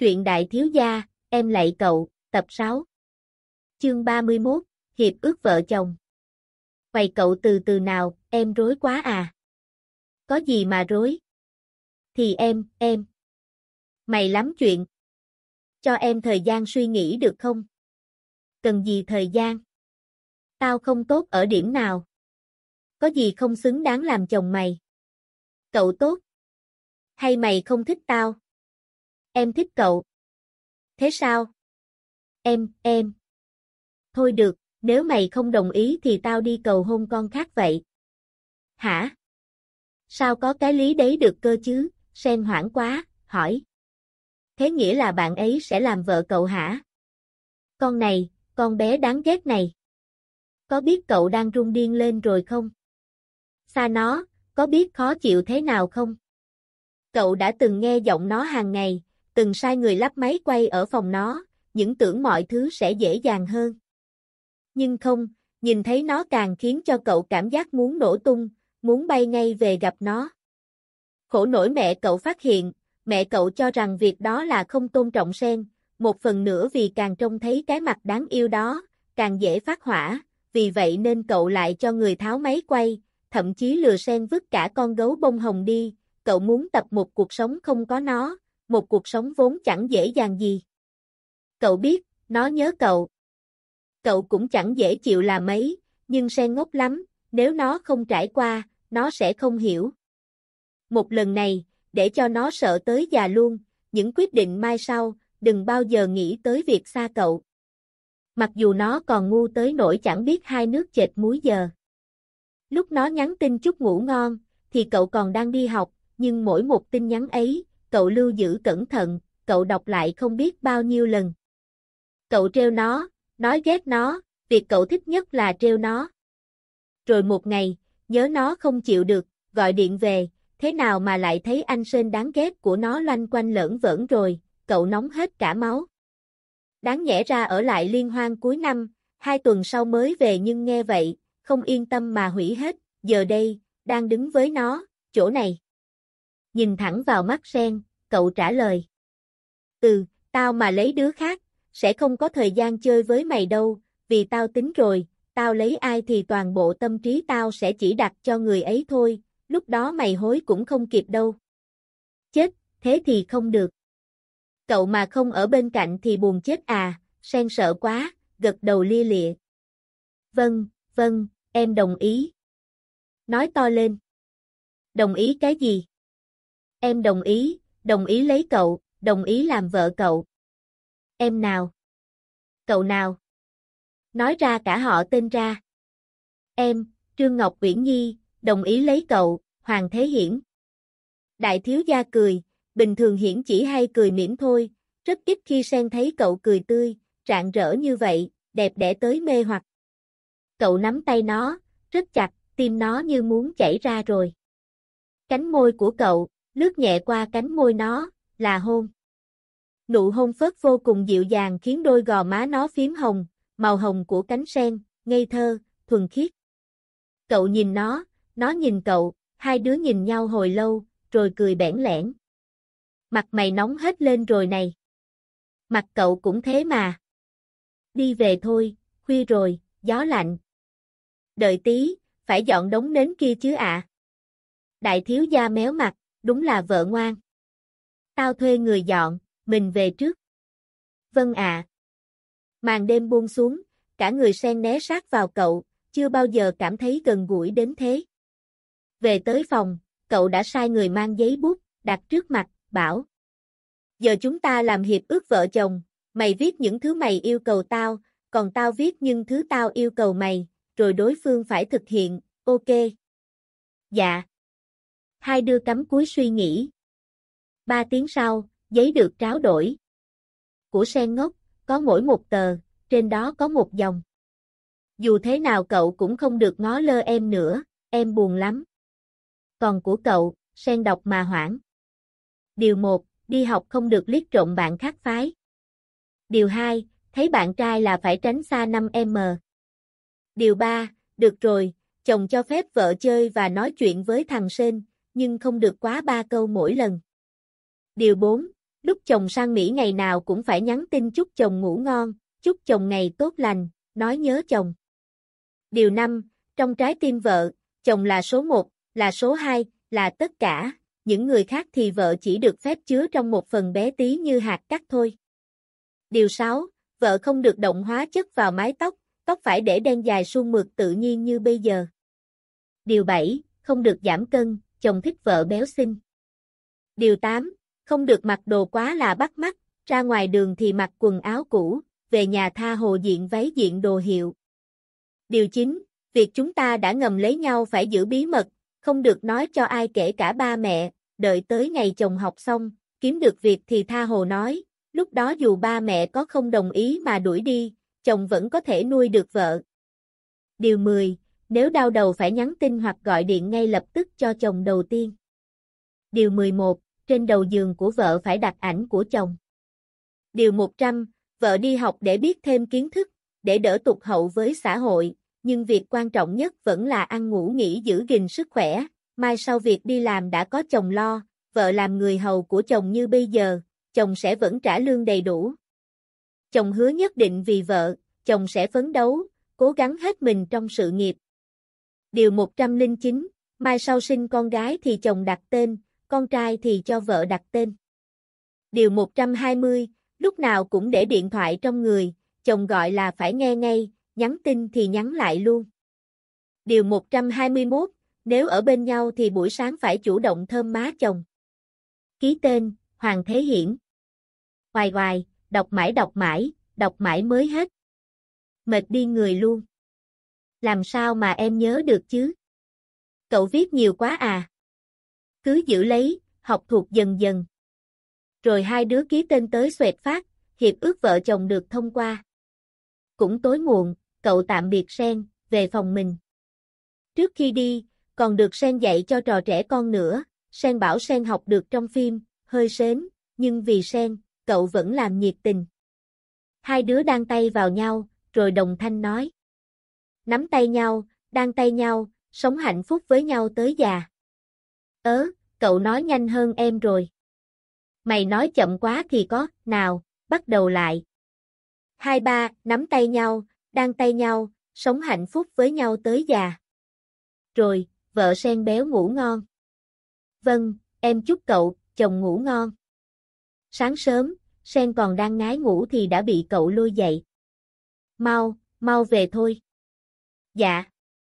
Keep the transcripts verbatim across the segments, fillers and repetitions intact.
Truyện đại thiếu gia, em lạy cậu, tập sáu. Chương ba mươi mốt, hiệp ước vợ chồng. Vậy cậu từ từ nào, em rối quá à? Có gì mà rối? Thì em, em. Mày lắm chuyện. Cho em thời gian suy nghĩ được không? Cần gì thời gian? Tao không tốt ở điểm nào. Có gì không xứng đáng làm chồng mày? Cậu tốt. Hay mày không thích tao? Em thích cậu. Thế sao? Em, em. Thôi được, nếu mày không đồng ý thì tao đi cầu hôn con khác vậy. Hả? Sao có cái lý đấy được cơ chứ? Sen hoảng quá, hỏi. Thế nghĩa là bạn ấy sẽ làm vợ cậu hả? Con này, con bé đáng ghét này. Có biết cậu đang run điên lên rồi không? Xa nó, có biết khó chịu thế nào không? Cậu đã từng nghe giọng nó hàng ngày, từng sai người lắp máy quay ở phòng nó, những tưởng mọi thứ sẽ dễ dàng hơn. Nhưng không, nhìn thấy nó càng khiến cho cậu cảm giác muốn nổ tung, muốn bay ngay về gặp nó. Khổ nổi mẹ cậu phát hiện, mẹ cậu cho rằng việc đó là không tôn trọng Sen, một phần nữa vì càng trông thấy cái mặt đáng yêu đó, càng dễ phát hỏa, vì vậy nên cậu lại cho người tháo máy quay, thậm chí lừa Sen vứt cả con gấu bông hồng đi, cậu muốn tập một cuộc sống không có nó, một cuộc sống vốn chẳng dễ dàng gì. Cậu biết, nó nhớ cậu. Cậu cũng chẳng dễ chịu là mấy, nhưng Sen ngốc lắm, nếu nó không trải qua, nó sẽ không hiểu. Một lần này, để cho nó sợ tới già luôn, những quyết định mai sau, đừng bao giờ nghĩ tới việc xa cậu. Mặc dù nó còn ngu tới nỗi chẳng biết hai nước chệch múi giờ. Lúc nó nhắn tin chúc ngủ ngon, thì cậu còn đang đi học, nhưng mỗi một tin nhắn ấy, cậu lưu giữ cẩn thận, cậu đọc lại không biết bao nhiêu lần. Cậu trêu nó, nói ghét nó, việc cậu thích nhất là trêu nó. Rồi một ngày, nhớ nó không chịu được, gọi điện về, thế nào mà lại thấy anh Sên đáng ghét của nó loanh quanh lởn vởn rồi, cậu nóng hết cả máu. Đáng nhẽ ra ở lại liên hoan cuối năm, hai tuần sau mới về nhưng nghe vậy, không yên tâm mà hủy hết, giờ đây, đang đứng với nó, chỗ này. Nhìn thẳng vào mắt Sen, cậu trả lời. Ừ, tao mà lấy đứa khác, sẽ không có thời gian chơi với mày đâu, vì tao tính rồi, tao lấy ai thì toàn bộ tâm trí tao sẽ chỉ đặt cho người ấy thôi, lúc đó mày hối cũng không kịp đâu. Chết, thế thì không được. Cậu mà không ở bên cạnh thì buồn chết à, Sen sợ quá, gật đầu lia lịa. Vâng, vâng, em đồng ý. Nói to lên. Đồng ý cái gì? Em đồng ý, đồng ý lấy cậu, đồng ý làm vợ cậu. Em nào? Cậu nào? Nói ra cả họ tên ra. Em, Trương Ngọc Uyển Nhi, đồng ý lấy cậu, Hoàng Thế Hiển. Đại thiếu gia cười, bình thường Hiển chỉ hay cười mỉm thôi, rất ít khi Sen thấy cậu cười tươi, rạng rỡ như vậy, đẹp đẽ tới mê hoặc. Cậu nắm tay nó, rất chặt, tim nó như muốn chảy ra rồi. Cánh môi của cậu, lướt nhẹ qua cánh môi nó, là hôn. Nụ hôn phớt vô cùng dịu dàng khiến đôi gò má nó phím hồng, màu hồng của cánh sen, ngây thơ, thuần khiết. Cậu nhìn nó, nó nhìn cậu, hai đứa nhìn nhau hồi lâu, rồi cười bẽn lẽn. Mặt mày nóng hết lên rồi này. Mặt cậu cũng thế mà. Đi về thôi, khuya rồi, gió lạnh. Đợi tí, phải dọn đống nến kia chứ ạ. À. Đại thiếu gia méo mặt, đúng là vợ ngoan. Tao thuê người dọn, mình về trước. Vâng ạ. À. Màn đêm buông xuống, cả người Sen né sát vào cậu, chưa bao giờ cảm thấy gần gũi đến thế. Về tới phòng, cậu đã sai người mang giấy bút, đặt trước mặt, bảo. Giờ chúng ta làm hiệp ước vợ chồng, mày viết những thứ mày yêu cầu tao, còn tao viết những thứ tao yêu cầu mày, rồi đối phương phải thực hiện, ok. Dạ. Hai đứa cắm cúi suy nghĩ. Ba tiếng sau, giấy được tráo đổi. Của Sen ngốc, có mỗi một tờ, trên đó có một dòng. Dù thế nào cậu cũng không được ngó lơ em nữa, em buồn lắm. Còn của cậu, Sen đọc mà hoảng. Điều một, đi học không được liếc trộm bạn khác phái. Điều hai, thấy bạn trai là phải tránh xa năm mét. Điều ba, được rồi, chồng cho phép vợ chơi và nói chuyện với thằng Sên, nhưng không được quá ba câu mỗi lần. Điều bốn, lúc chồng sang Mỹ ngày nào cũng phải nhắn tin chúc chồng ngủ ngon, chúc chồng ngày tốt lành, nói nhớ chồng. Điều năm, trong trái tim vợ, chồng là số một, là số hai, là tất cả, những người khác thì vợ chỉ được phép chứa trong một phần bé tí như hạt cát thôi. Điều sáu, vợ không được động hóa chất vào mái tóc, tóc phải để đen dài suôn mượt tự nhiên như bây giờ. Điều bảy, không được giảm cân, chồng thích vợ béo xinh. Điều tám, không được mặc đồ quá là bắt mắt, ra ngoài đường thì mặc quần áo cũ, về nhà tha hồ diện váy diện đồ hiệu. Điều chín, việc chúng ta đã ngầm lấy nhau phải giữ bí mật, không được nói cho ai kể cả ba mẹ, đợi tới ngày chồng học xong, kiếm được việc thì tha hồ nói, lúc đó dù ba mẹ có không đồng ý mà đuổi đi, chồng vẫn có thể nuôi được vợ. Điều mười, nếu đau đầu phải nhắn tin hoặc gọi điện ngay lập tức cho chồng đầu tiên. Điều mười một, trên đầu giường của vợ phải đặt ảnh của chồng. Điều một trăm, vợ đi học để biết thêm kiến thức, để đỡ tụt hậu với xã hội, nhưng việc quan trọng nhất vẫn là ăn ngủ nghỉ giữ gìn sức khỏe, mai sau việc đi làm đã có chồng lo, vợ làm người hầu của chồng như bây giờ, chồng sẽ vẫn trả lương đầy đủ. Chồng hứa nhất định vì vợ, chồng sẽ phấn đấu, cố gắng hết mình trong sự nghiệp. Điều một trăm lẻ chín, mai sau sinh con gái thì chồng đặt tên, con trai thì cho vợ đặt tên. Điều một trăm hai mươi, lúc nào cũng để điện thoại trong người, chồng gọi là phải nghe ngay, nhắn tin thì nhắn lại luôn. Điều một trăm hai mươi mốt, nếu ở bên nhau thì buổi sáng phải chủ động thơm má chồng. Ký tên, Hoàng Thế Hiển. Hoài hoài, đọc mãi đọc mãi, đọc mãi mới hết. Mệt đi người luôn. Làm sao mà em nhớ được chứ? Cậu viết nhiều quá à? Cứ giữ lấy, học thuộc dần dần. Rồi hai đứa ký tên tới xoẹt phát, hiệp ước vợ chồng được thông qua. Cũng tối muộn, cậu tạm biệt Sen, về phòng mình. Trước khi đi, còn được Sen dạy cho trò trẻ con nữa, Sen bảo Sen học được trong phim, hơi sến, nhưng vì Sen, cậu vẫn làm nhiệt tình. Hai đứa đan tay vào nhau, rồi đồng thanh nói. Nắm tay nhau, đan tay nhau, sống hạnh phúc với nhau tới già. Ớ, cậu nói nhanh hơn em rồi. Mày nói chậm quá thì có, nào, bắt đầu lại. Hai ba, nắm tay nhau, đan tay nhau, sống hạnh phúc với nhau tới già. Rồi, vợ Sen béo ngủ ngon. Vâng, em chúc cậu, chồng ngủ ngon. Sáng sớm, Sen còn đang ngái ngủ thì đã bị cậu lôi dậy. Mau, mau về thôi. Dạ.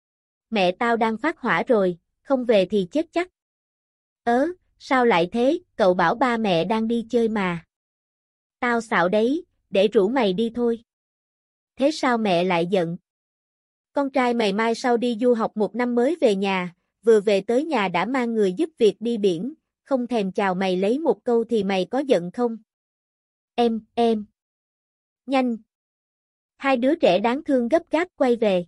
Mẹ tao đang phát hỏa rồi, không về thì chết chắc. Ớ, sao lại thế, cậu bảo ba mẹ đang đi chơi mà. Tao xạo đấy, để rủ mày đi thôi. Thế sao mẹ lại giận? Con trai mày mai sau đi du học một năm mới về nhà, vừa về tới nhà đã mang người giúp việc đi biển, không thèm chào mày lấy một câu thì mày có giận không? Em, em. Nhanh. Hai đứa trẻ đáng thương gấp gáp quay về.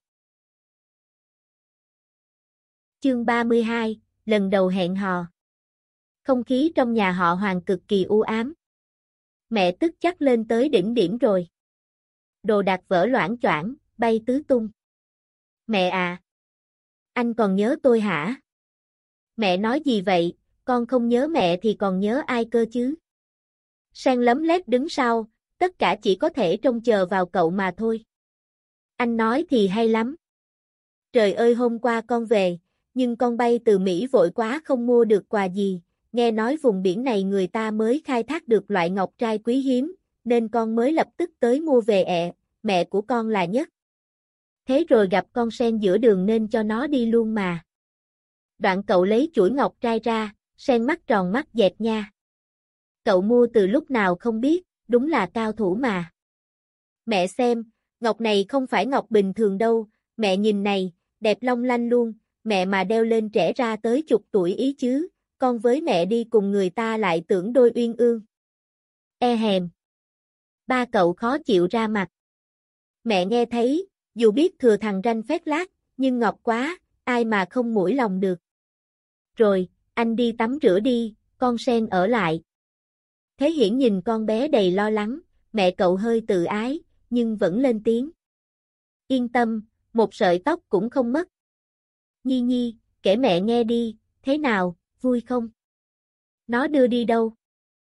Chương ba mươi hai, lần đầu hẹn hò. Không khí trong nhà họ Hoàng cực kỳ u ám. Mẹ tức chắc lên tới đỉnh điểm rồi. Đồ đạc vỡ loảng choảng, bay tứ tung. Mẹ à! Anh còn nhớ tôi hả? Mẹ nói gì vậy, con không nhớ mẹ thì còn nhớ ai cơ chứ? Sen lấm lét đứng sau, tất cả chỉ có thể trông chờ vào cậu mà thôi. Anh nói thì hay lắm. Trời ơi hôm qua con về, nhưng con bay từ Mỹ vội quá không mua được quà gì, nghe nói vùng biển này người ta mới khai thác được loại ngọc trai quý hiếm, nên con mới lập tức tới mua về ẹ, mẹ của con là nhất. Thế rồi gặp con Sen giữa đường nên cho nó đi luôn mà. Đoạn cậu lấy chuỗi ngọc trai ra, Sen mắt tròn mắt dẹt nha. Cậu mua từ lúc nào không biết, đúng là cao thủ mà. Mẹ xem, ngọc này không phải ngọc bình thường đâu, mẹ nhìn này, đẹp long lanh luôn, mẹ mà đeo lên trẻ ra tới chục tuổi ý chứ, con với mẹ đi cùng người ta lại tưởng đôi uyên ương. E hèm. Ba cậu khó chịu ra mặt. Mẹ nghe thấy, dù biết thừa thằng ranh phét lác, nhưng ngọc quá, ai mà không mũi lòng được. Rồi, anh đi tắm rửa đi, con Sen ở lại. Thế Hiển nhìn con bé đầy lo lắng, mẹ cậu hơi tự ái, nhưng vẫn lên tiếng. Yên tâm, một sợi tóc cũng không mất. Nhi Nhi, kể mẹ nghe đi, thế nào, vui không? Nó đưa đi đâu?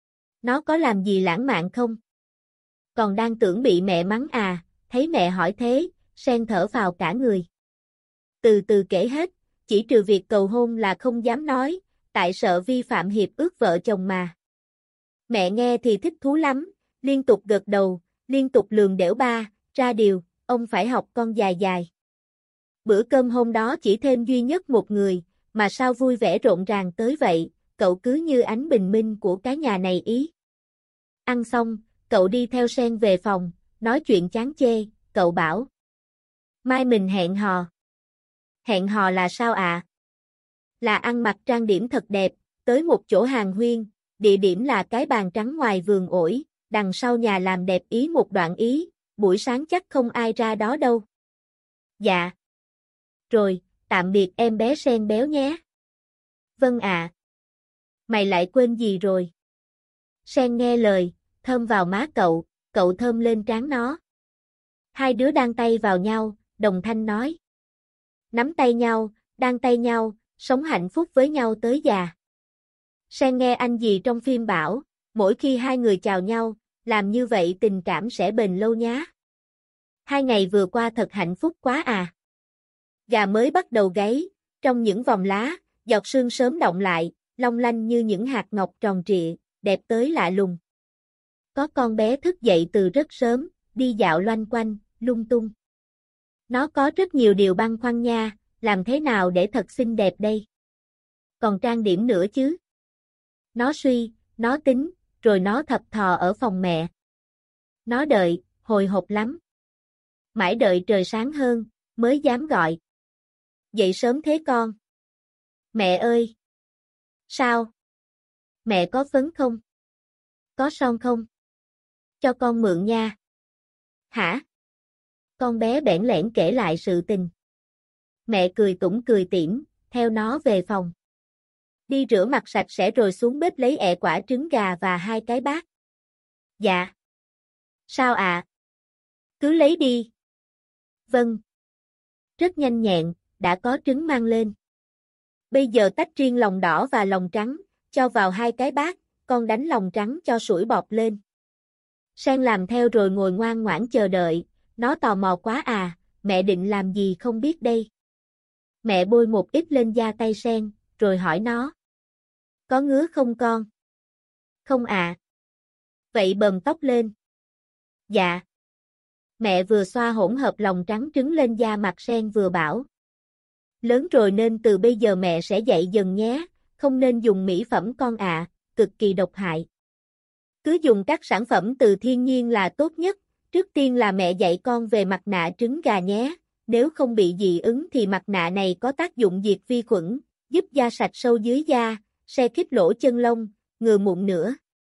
Nó có làm gì lãng mạn không? Còn đang tưởng bị mẹ mắng à, thấy mẹ hỏi thế, Sen thở phào cả người. Từ từ kể hết, chỉ trừ việc cầu hôn là không dám nói, tại sợ vi phạm hiệp ước vợ chồng mà. Mẹ nghe thì thích thú lắm, liên tục gật đầu, liên tục lườm đểu ba, ra điều, ông phải học con dài dài. Bữa cơm hôm đó chỉ thêm duy nhất một người, mà sao vui vẻ rộn ràng tới vậy, cậu cứ như ánh bình minh của cái nhà này ý. Ăn xong, cậu đi theo Sen về phòng, nói chuyện chán chê, cậu bảo. Mai mình hẹn hò. Hẹn hò là sao ạ? À? Là ăn mặc trang điểm thật đẹp, tới một chỗ hàng huyên, địa điểm là cái bàn trắng ngoài vườn ổi, đằng sau nhà làm đẹp ý một đoạn ý, buổi sáng chắc không ai ra đó đâu. Dạ. Rồi, tạm biệt em bé Sen béo nhé. Vâng ạ. À. Mày lại quên gì rồi? Sen nghe lời, thơm vào má cậu, cậu thơm lên trán nó. Hai đứa đan tay vào nhau, đồng thanh nói. Nắm tay nhau, đan tay nhau, sống hạnh phúc với nhau tới già. Sen nghe anh gì trong phim bảo, mỗi khi hai người chào nhau, làm như vậy tình cảm sẽ bền lâu nhá. Hai ngày vừa qua thật hạnh phúc quá à. Gà mới bắt đầu gáy, trong những vòng lá, giọt sương sớm động lại, long lanh như những hạt ngọc tròn trịa, đẹp tới lạ lùng. Có con bé thức dậy từ rất sớm, đi dạo loanh quanh, lung tung. Nó có rất nhiều điều băn khoăn nha, làm thế nào để thật xinh đẹp đây? Còn trang điểm nữa chứ? Nó suy, nó tính, rồi nó thập thò ở phòng mẹ. Nó đợi, hồi hộp lắm. Mãi đợi trời sáng hơn, mới dám gọi. Dậy sớm thế con? Mẹ ơi! Sao? Mẹ có phấn không? Có son không? Cho con mượn nha. Hả? Con bé bẽn lẽn kể lại sự tình. Mẹ cười tủm cười tỉm, theo nó về phòng. Đi rửa mặt sạch sẽ rồi xuống bếp lấy ẹ quả trứng gà và hai cái bát. Dạ. Sao ạ? À? Cứ lấy đi. Vâng. Rất nhanh nhẹn, đã có trứng mang lên. Bây giờ tách riêng lòng đỏ và lòng trắng, cho vào hai cái bát, con đánh lòng trắng cho sủi bọt lên. Sen làm theo rồi ngồi ngoan ngoãn chờ đợi, nó tò mò quá à, mẹ định làm gì không biết đây. Mẹ bôi một ít lên da tay Sen, rồi hỏi nó. Có ngứa không con? Không ạ. À. Vậy bầm tóc lên. Dạ. Mẹ vừa xoa hỗn hợp lòng trắng trứng lên da mặt Sen vừa bảo. Lớn rồi nên từ bây giờ mẹ sẽ dạy dần nhé, không nên dùng mỹ phẩm con ạ, à, cực kỳ độc hại. Cứ dùng các sản phẩm từ thiên nhiên là tốt nhất, trước tiên là mẹ dạy con về mặt nạ trứng gà nhé, nếu không bị dị ứng thì mặt nạ này có tác dụng diệt vi khuẩn, giúp da sạch sâu dưới da, se khít lỗ chân lông, ngừa mụn nữa.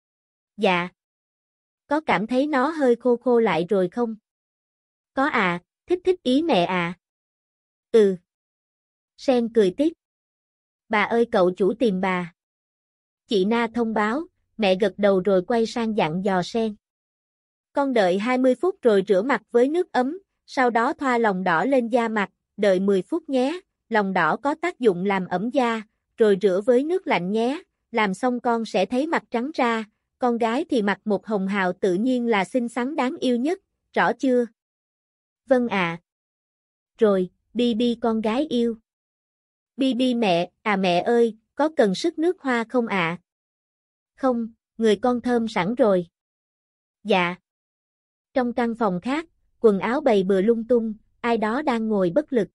Dạ. Có cảm thấy nó hơi khô khô lại rồi không? Có à, thích thích ý mẹ à. Ừ. Sen cười tiếp. Bà ơi cậu chủ tìm bà. Chị Na thông báo, mẹ gật đầu rồi quay sang dặn dò Sen. Con đợi hai mươi phút rồi rửa mặt với nước ấm, sau đó thoa lòng đỏ lên da mặt, đợi mười phút nhé, lòng đỏ có tác dụng làm ẩm da, rồi rửa với nước lạnh nhé, làm xong con sẽ thấy mặt trắng ra, con gái thì mặt một hồng hào tự nhiên là xinh xắn đáng yêu nhất, rõ chưa? Vâng ạ. À. Rồi, Bi Bi con gái yêu. Bi Bi mẹ, à mẹ ơi, có cần sức nước hoa không ạ? À? Không, người con thơm sẵn rồi. Dạ. Trong căn phòng khác, quần áo bày bừa lung tung, ai đó đang ngồi bất lực.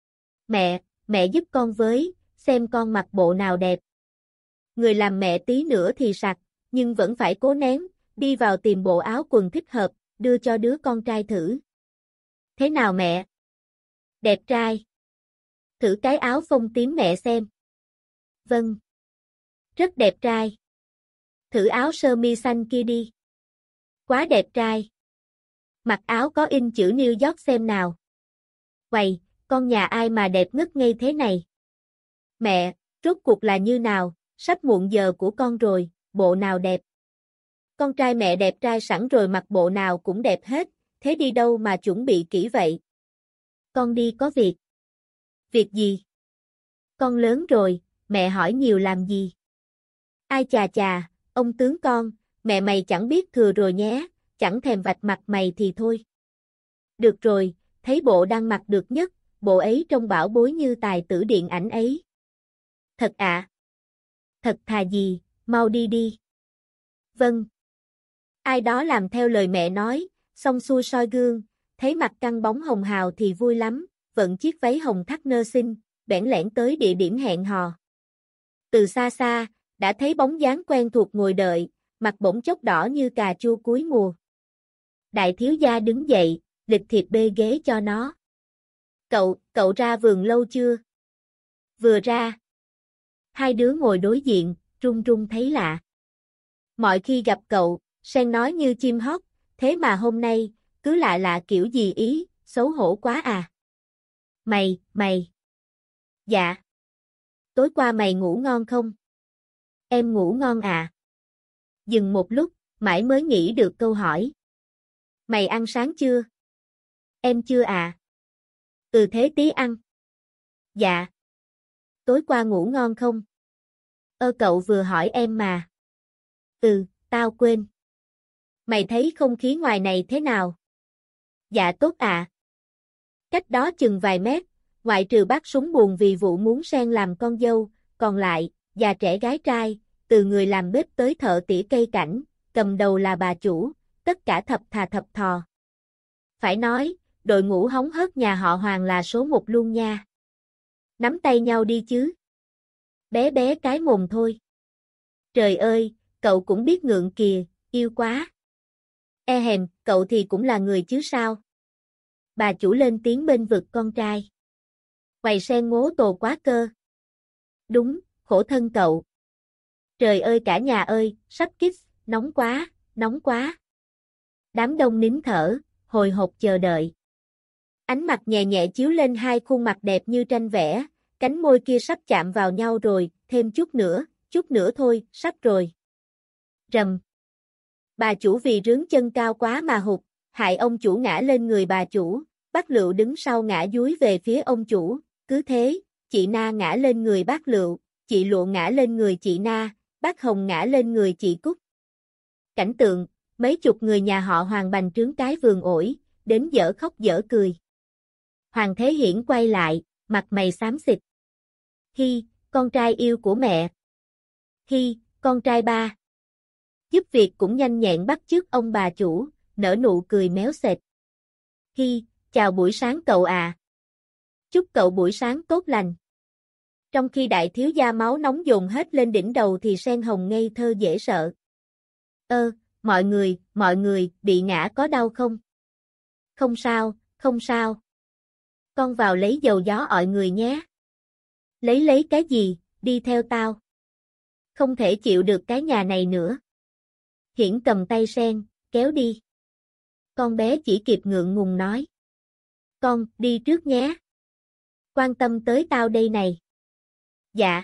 Mẹ, mẹ giúp con với, xem con mặc bộ nào đẹp. Người làm mẹ tí nữa thì sặc, nhưng vẫn phải cố nén, đi vào tìm bộ áo quần thích hợp, đưa cho đứa con trai thử. Thế nào mẹ? Đẹp trai. Thử cái áo phông tím mẹ xem. Vâng. Rất đẹp trai. Thử áo sơ mi xanh kia đi. Quá đẹp trai. Mặc áo có in chữ New York xem nào. Vậy, con nhà ai mà đẹp ngất ngây thế này? Mẹ, rốt cuộc là như nào, sắp muộn giờ của con rồi, bộ nào đẹp? Con trai mẹ đẹp trai sẵn rồi mặc bộ nào cũng đẹp hết, thế đi đâu mà chuẩn bị kỹ vậy? Con đi có việc. Việc gì? Con lớn rồi, mẹ hỏi nhiều làm gì? Ai chà chà, ông tướng con, mẹ mày chẳng biết thừa rồi nhé, chẳng thèm vạch mặt mày thì thôi. Được rồi, thấy bộ đang mặc được nhất, bộ ấy trông bảo bối như tài tử điện ảnh ấy. Thật ạ? À? Thật thà gì, mau đi đi. Vâng. Ai đó làm theo lời mẹ nói, xong xuôi soi gương, thấy mặt căng bóng hồng hào thì vui lắm, vận chiếc váy hồng thắt nơ xinh, bẽn lẽn tới địa điểm hẹn hò. Từ xa xa, đã thấy bóng dáng quen thuộc ngồi đợi, mặt bỗng chốc đỏ như cà chua cuối mùa. Đại thiếu gia đứng dậy, lịch thiệp bê ghế cho nó. Cậu, cậu ra vườn lâu chưa? Vừa ra. Hai đứa ngồi đối diện, run run thấy lạ. Mọi khi gặp cậu, Sen nói như chim hót, thế mà hôm nay, cứ lạ lạ kiểu gì ý, xấu hổ quá à. Mày, mày. Dạ. Tối qua mày ngủ ngon không? Em ngủ ngon à. Dừng một lúc, mãi mới nghĩ được câu hỏi. Mày ăn sáng chưa? Em chưa à. Ừ thế tí ăn. Dạ. Tối qua ngủ ngon không? Ơ cậu vừa hỏi em mà. Ừ, tao quên. Mày thấy không khí ngoài này thế nào? Dạ tốt à. Cách đó chừng vài mét, ngoại trừ bác súng buồn vì vụ muốn Sen làm con dâu, còn lại, già trẻ gái trai, từ người làm bếp tới thợ tỉa cây cảnh, cầm đầu là bà chủ, tất cả thập thà thập thò. Phải nói, đội ngũ hóng hớt nhà họ Hoàng là số một luôn nha. Nắm tay nhau đi chứ. Bé bé cái mồm thôi. Trời ơi, cậu cũng biết ngượng kìa, yêu quá. E hèm, cậu thì cũng là người chứ sao? Bà chủ lên tiếng bên vực con trai. Quầy Sen ngố tồ quá cơ. Đúng, khổ thân cậu. Trời ơi cả nhà ơi, sắp kiss, nóng quá, nóng quá. Đám đông nín thở, hồi hộp chờ đợi. Ánh mặt nhẹ nhẹ chiếu lên hai khuôn mặt đẹp như tranh vẽ, cánh môi kia sắp chạm vào nhau rồi, thêm chút nữa, chút nữa thôi, sắp rồi. Rầm. Bà chủ vì rướng chân cao quá mà hụt, hại ông chủ ngã lên người bà chủ, bác Lựu đứng sau ngã dúi về phía ông chủ, cứ thế, chị Na ngã lên người bác Lựu, chị Lụa ngã lên người chị Na, bác Hồng ngã lên người chị Cúc. Cảnh tượng, mấy chục người nhà họ Hoàng bành trướng cái vườn ổi, đến dở khóc dở cười. Hoàng Thế Hiển quay lại, mặt mày xám xịt. Hi, con trai yêu của mẹ. Hi, con trai ba. Giúp việc cũng nhanh nhẹn bắt chước ông bà chủ, nở nụ cười méo sệt. Hi, chào buổi sáng cậu à. Chúc cậu buổi sáng tốt lành. Trong khi đại thiếu gia máu nóng dồn hết lên đỉnh đầu thì Sen Hồng ngây thơ dễ sợ. Ơ, mọi người, mọi người, bị ngã có đau không? Không sao, không sao. Con vào lấy dầu gió ọi người nhé. Lấy lấy cái gì, đi theo tao. Không thể chịu được cái nhà này nữa. Hiển cầm tay Sen, kéo đi. Con bé chỉ kịp ngượng ngùng nói. Con, đi trước nhé. Quan tâm tới tao đây này. Dạ.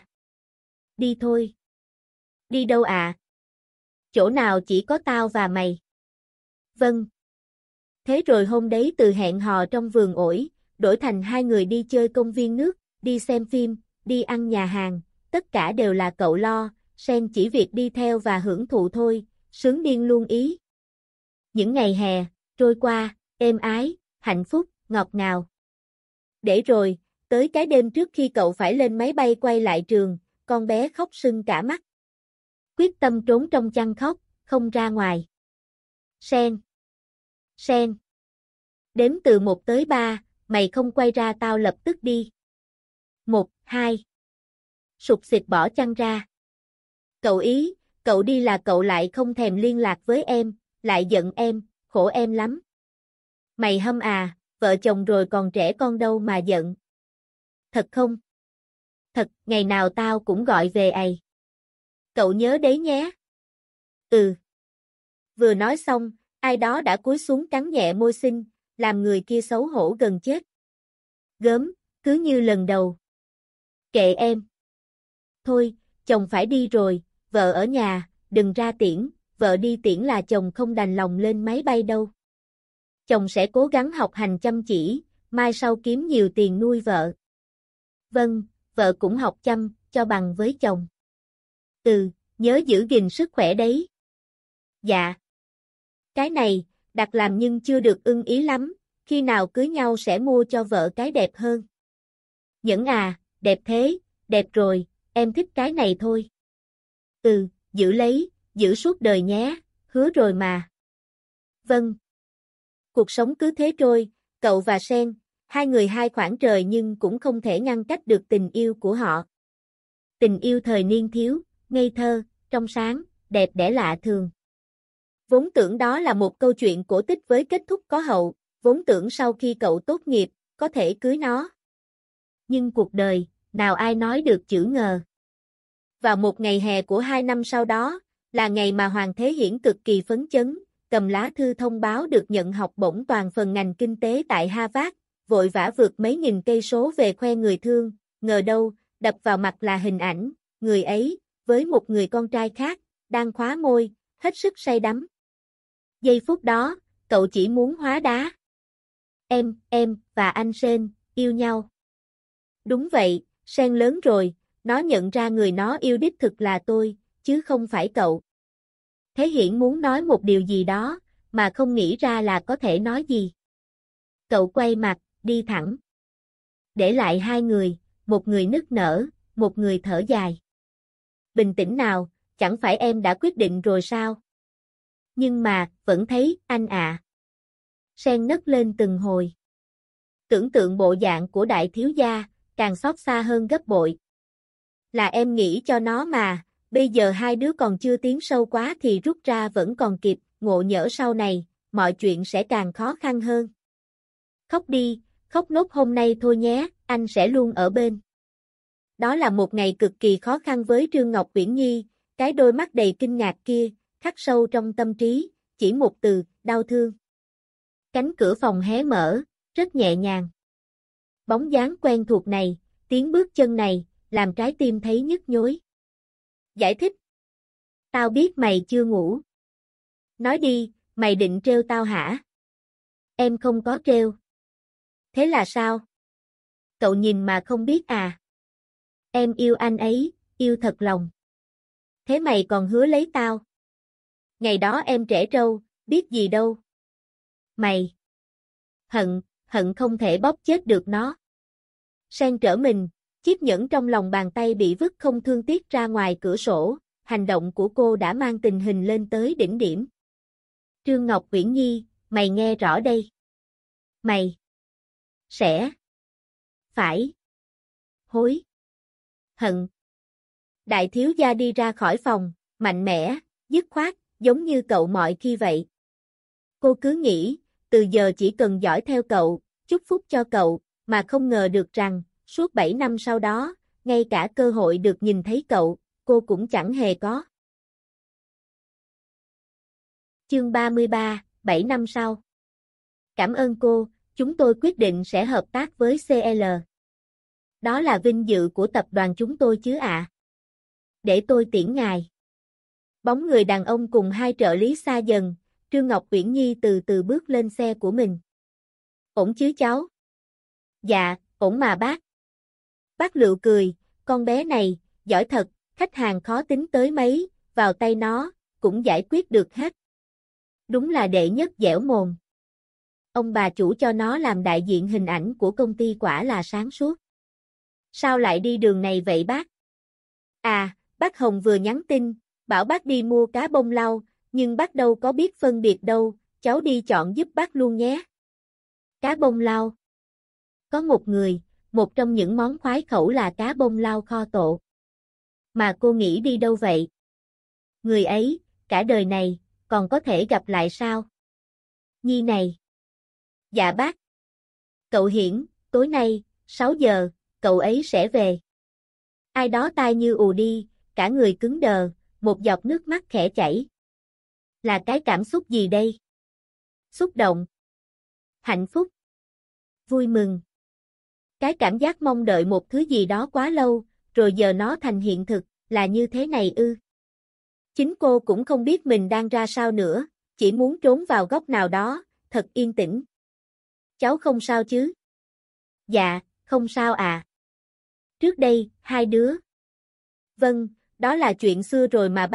Đi thôi. Đi đâu à? Chỗ nào chỉ có tao và mày. Vâng. Thế rồi hôm đấy từ hẹn hò trong vườn ổi, đổi thành hai người đi chơi công viên nước, đi xem phim, đi ăn nhà hàng, tất cả đều là cậu lo, Sen chỉ việc đi theo và hưởng thụ thôi, sướng điên luôn ý. Những ngày hè, trôi qua, êm ái, hạnh phúc, ngọt ngào. Để rồi, tới cái đêm trước khi cậu phải lên máy bay quay lại trường, con bé khóc sưng cả mắt. Quyết tâm trốn trong chăn khóc, không ra ngoài. Sen. Sen. Đếm từ một tới ba, mày không quay ra tao lập tức đi. Một, hai. Sụt xịt bỏ chăn ra. Cậu ý, cậu đi là cậu lại không thèm liên lạc với em, lại giận em, khổ em lắm. Mày hâm à, vợ chồng rồi còn trẻ con đâu mà giận. Thật không? Thật, ngày nào tao cũng gọi về ầy. Cậu nhớ đấy nhé. Ừ. Vừa nói xong, ai đó đã cúi xuống cắn nhẹ môi xinh, làm người kia xấu hổ gần chết. Gớm, cứ như lần đầu. Kệ em. Thôi, chồng phải đi rồi, vợ ở nhà, đừng ra tiễn, vợ đi tiễn là chồng không đành lòng lên máy bay đâu. Chồng sẽ cố gắng học hành chăm chỉ, mai sau kiếm nhiều tiền nuôi vợ. Vâng, vợ cũng học chăm, cho bằng với chồng. Ừ, nhớ giữ gìn sức khỏe đấy. Dạ. Cái này, đặt làm nhưng chưa được ưng ý lắm, khi nào cưới nhau sẽ mua cho vợ cái đẹp hơn. Nhẫn à, đẹp thế, đẹp rồi, em thích cái này thôi. Ừ, giữ lấy, giữ suốt đời nhé, hứa rồi mà. Vâng. Cuộc sống cứ thế trôi, cậu và Sen, hai người hai khoảng trời nhưng cũng không thể ngăn cách được tình yêu của họ. Tình yêu thời niên thiếu, ngây thơ, trong sáng, đẹp đẽ lạ thường. Vốn tưởng đó là một câu chuyện cổ tích với kết thúc có hậu, vốn tưởng sau khi cậu tốt nghiệp, có thể cưới nó. Nhưng cuộc đời, nào ai nói được chữ ngờ. Vào một ngày hè của hai năm sau đó, là ngày mà Hoàng Thế Hiển cực kỳ phấn chấn, cầm lá thư thông báo được nhận học bổng toàn phần ngành kinh tế tại Harvard, vội vã vượt mấy nghìn cây số về khoe người thương, ngờ đâu, đập vào mặt là hình ảnh, người ấy, với một người con trai khác, đang khóa môi, hết sức say đắm. Giây phút đó, cậu chỉ muốn hóa đá. Em, em, và anh Sen, yêu nhau. Đúng vậy, Sen lớn rồi, nó nhận ra người nó yêu đích thực là tôi, chứ không phải cậu. Thế Hiển muốn nói một điều gì đó, mà không nghĩ ra là có thể nói gì. Cậu quay mặt, đi thẳng. Để lại hai người, một người nức nở, một người thở dài. Bình tĩnh nào, chẳng phải em đã quyết định rồi sao? Nhưng mà, vẫn thấy, anh ạ. À. Sen nấc lên từng hồi. Tưởng tượng bộ dạng của đại thiếu gia, càng xót xa hơn gấp bội. Là em nghĩ cho nó mà, bây giờ hai đứa còn chưa tiến sâu quá thì rút ra vẫn còn kịp, ngộ nhỡ sau này, mọi chuyện sẽ càng khó khăn hơn. Khóc đi, khóc nốt hôm nay thôi nhé, anh sẽ luôn ở bên. Đó là một ngày cực kỳ khó khăn với Trương Ngọc Uyển Nhi, cái đôi mắt đầy kinh ngạc kia, khắc sâu trong tâm trí, chỉ một từ, đau thương. Cánh cửa phòng hé mở, rất nhẹ nhàng. Bóng dáng quen thuộc này, tiếng bước chân này, làm trái tim thấy nhức nhối. Giải thích. Tao biết mày chưa ngủ. Nói đi, mày định trêu tao hả? Em không có trêu. Thế là sao? Cậu nhìn mà không biết à? Em yêu anh ấy, yêu thật lòng. Thế mày còn hứa lấy tao? Ngày đó em trẻ trâu, biết gì đâu. Mày. Hận, hận không thể bóp chết được nó. Sen trở mình, chiếc nhẫn trong lòng bàn tay bị vứt không thương tiếc ra ngoài cửa sổ, hành động của cô đã mang tình hình lên tới đỉnh điểm. Trương Ngọc Uyển Nhi, mày nghe rõ đây. Mày sẽ phải hối hận. Đại thiếu gia đi ra khỏi phòng, mạnh mẽ, dứt khoát, giống như cậu mọi khi vậy. Cô cứ nghĩ, từ giờ chỉ cần dõi theo cậu, chúc phúc cho cậu, mà không ngờ được rằng, suốt bảy năm sau đó, ngay cả cơ hội được nhìn thấy cậu, cô cũng chẳng hề có. Chương ba mươi ba, bảy năm sau. Cảm ơn cô, chúng tôi quyết định sẽ hợp tác với xê lờ. Đó là vinh dự của tập đoàn chúng tôi chứ ạ. À. Để tôi tiễn ngài. Bóng người đàn ông cùng hai trợ lý xa dần, Trương Ngọc Uyển Nhi từ từ bước lên xe của mình. Ổn chứ cháu? Dạ, ổn mà bác. Bác Lựu cười, con bé này, giỏi thật, khách hàng khó tính tới mấy, vào tay nó, cũng giải quyết được hết. Đúng là đệ nhất dẻo mồm. Ông bà chủ cho nó làm đại diện hình ảnh của công ty quả là sáng suốt. Sao lại đi đường này vậy bác? À, bác Hồng vừa nhắn tin, bảo bác đi mua cá bông lau, nhưng bác đâu có biết phân biệt đâu, cháu đi chọn giúp bác luôn nhé. Cá bông lau. Có một người, một trong những món khoái khẩu là cá bông lau kho tộ. Mà cô nghĩ đi đâu vậy? Người ấy, cả đời này, còn có thể gặp lại sao? Nhi này. Dạ bác. Cậu Hiển, tối nay, sáu giờ, cậu ấy sẽ về. Ai đó tai như ù đi, cả người cứng đờ, một giọt nước mắt khẽ chảy. Là cái cảm xúc gì đây? Xúc động. Hạnh phúc. Vui mừng. Cái cảm giác mong đợi một thứ gì đó quá lâu, rồi giờ nó thành hiện thực, là như thế này ư. Chính cô cũng không biết mình đang ra sao nữa, chỉ muốn trốn vào góc nào đó, thật yên tĩnh. Cháu không sao chứ? Dạ, không sao à. Trước đây, hai đứa. Vâng, đó là chuyện xưa rồi mà bác,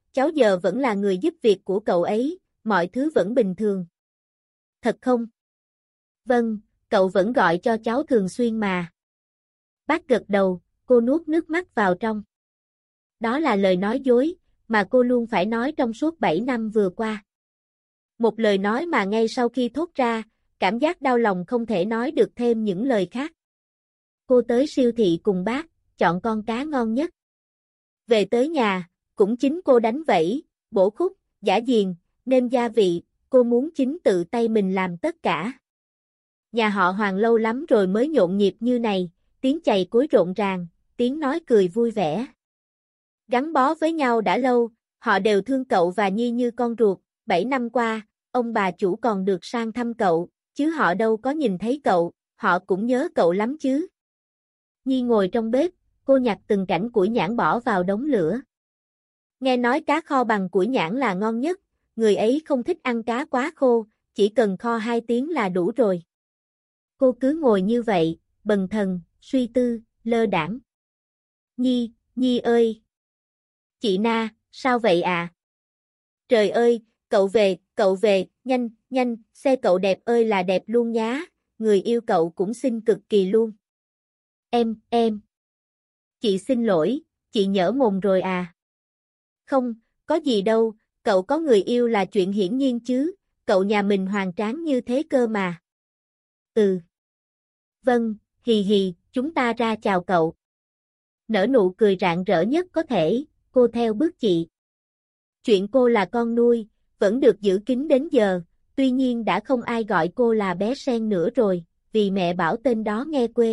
cháu giờ vẫn là người giúp việc của cậu ấy, mọi thứ vẫn bình thường. Thật không? Vâng, cậu vẫn gọi cho cháu thường xuyên mà. Bác gật đầu, cô nuốt nước mắt vào trong. Đó là lời nói dối, mà cô luôn phải nói trong suốt bảy năm vừa qua. Một lời nói mà ngay sau khi thốt ra, cảm giác đau lòng không thể nói được thêm những lời khác. Cô tới siêu thị cùng bác, chọn con cá ngon nhất. Về tới nhà, cũng chính cô đánh vẩy, bổ khúc, giã diền, nêm gia vị, cô muốn chính tự tay mình làm tất cả. Nhà họ Hoàng lâu lắm rồi mới nhộn nhịp như này, tiếng chày cối rộn ràng, tiếng nói cười vui vẻ. Gắn bó với nhau đã lâu, họ đều thương cậu và Nhi như con ruột, bảy năm qua, ông bà chủ còn được sang thăm cậu, chứ họ đâu có nhìn thấy cậu, họ cũng nhớ cậu lắm chứ. Nhi ngồi trong bếp, cô nhặt từng cảnh củi nhãn bỏ vào đống lửa. Nghe nói cá kho bằng củi nhãn là ngon nhất, người ấy không thích ăn cá quá khô, chỉ cần kho hai tiếng là đủ rồi. Cô cứ ngồi như vậy, bần thần, suy tư, lơ đãng. Nhi, Nhi ơi! Chị Na, sao vậy à? Trời ơi, cậu về, cậu về, nhanh, nhanh, xe cậu đẹp ơi là đẹp luôn nhá, người yêu cậu cũng xinh cực kỳ luôn. Em, em. Chị xin lỗi, chị nhỡ mồm rồi à? Không, có gì đâu, cậu có người yêu là chuyện hiển nhiên chứ, cậu nhà mình hoành tráng như thế cơ mà. Ừ. Vâng, hì hì, chúng ta ra chào cậu. Nở nụ cười rạng rỡ nhất có thể, cô theo bước chị. Chuyện cô là con nuôi, vẫn được giữ kín đến giờ, tuy nhiên đã không ai gọi cô là bé Sen nữa rồi, vì mẹ bảo tên đó nghe quê.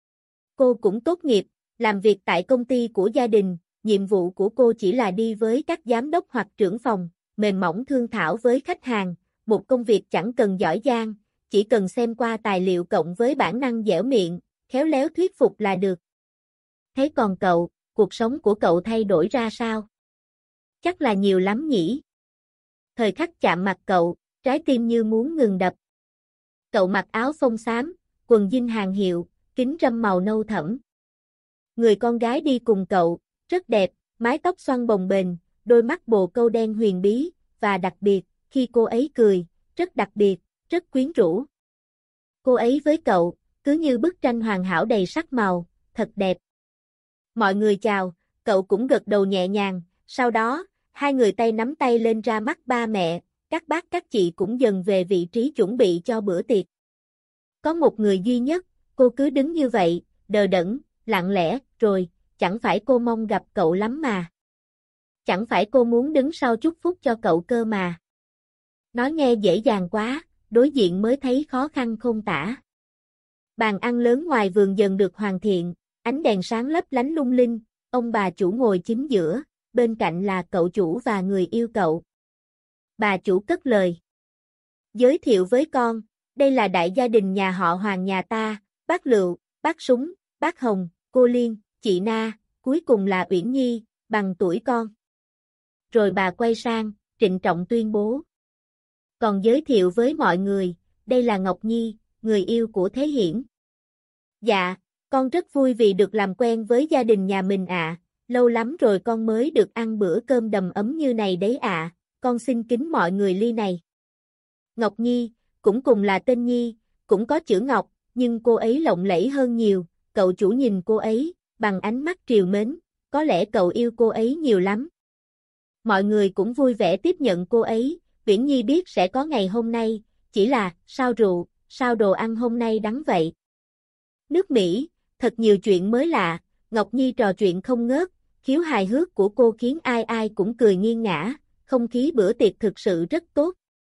Cô cũng tốt nghiệp, làm việc tại công ty của gia đình, nhiệm vụ của cô chỉ là đi với các giám đốc hoặc trưởng phòng, mềm mỏng thương thảo với khách hàng, một công việc chẳng cần giỏi giang, chỉ cần xem qua tài liệu cộng với bản năng dẻo miệng, khéo léo thuyết phục là được. Thế còn cậu, cuộc sống của cậu thay đổi ra sao? Chắc là nhiều lắm nhỉ? Thời khắc chạm mặt cậu, trái tim như muốn ngừng đập. Cậu mặc áo phông xám, quần jean hàng hiệu, kính râm màu nâu thẫm. Người con gái đi cùng cậu, rất đẹp, mái tóc xoăn bồng bềnh, đôi mắt bồ câu đen huyền bí, và đặc biệt, khi cô ấy cười, rất đặc biệt, rất quyến rũ. Cô ấy với cậu, cứ như bức tranh hoàn hảo đầy sắc màu, thật đẹp. Mọi người chào, cậu cũng gật đầu nhẹ nhàng, sau đó, hai người tay nắm tay lên ra mắt ba mẹ, các bác các chị cũng dần về vị trí chuẩn bị cho bữa tiệc. Có một người duy nhất, cô cứ đứng như vậy, đờ đẫn, lặng lẽ, rồi, chẳng phải cô mong gặp cậu lắm mà. Chẳng phải cô muốn đứng sau chúc phúc cho cậu cơ mà. Nói nghe dễ dàng quá, đối diện mới thấy khó khăn khôn tả. Bàn ăn lớn ngoài vườn dần được hoàn thiện, ánh đèn sáng lấp lánh lung linh, ông bà chủ ngồi chính giữa, bên cạnh là cậu chủ và người yêu cậu. Bà chủ cất lời. Giới thiệu với con, đây là đại gia đình nhà họ Hoàng nhà ta, bác Lựu, bác Súng, bác Hồng, cô Liên, chị Na, cuối cùng là Uyển Nhi, bằng tuổi con. Rồi bà quay sang, trịnh trọng tuyên bố. Còn giới thiệu với mọi người, đây là Ngọc Nhi, người yêu của Thế Hiển. Dạ, con rất vui vì được làm quen với gia đình nhà mình ạ, à. Lâu lắm rồi con mới được ăn bữa cơm đầm ấm như này đấy ạ, à. Con xin kính mọi người ly này. Ngọc Nhi, cũng cùng là tên Nhi, cũng có chữ Ngọc, nhưng cô ấy lộng lẫy hơn nhiều, cậu chủ nhìn cô ấy, bằng ánh mắt trìu mến, có lẽ cậu yêu cô ấy nhiều lắm. Mọi người cũng vui vẻ tiếp nhận cô ấy, Uyển Nhi biết sẽ có ngày hôm nay, chỉ là, sao rượu, sao đồ ăn hôm nay đắng vậy? Nước Mỹ, thật nhiều chuyện mới lạ, Ngọc Nhi trò chuyện không ngớt, khiếu hài hước của cô khiến ai ai cũng cười nghiêng ngã, không khí bữa tiệc thực sự rất tốt.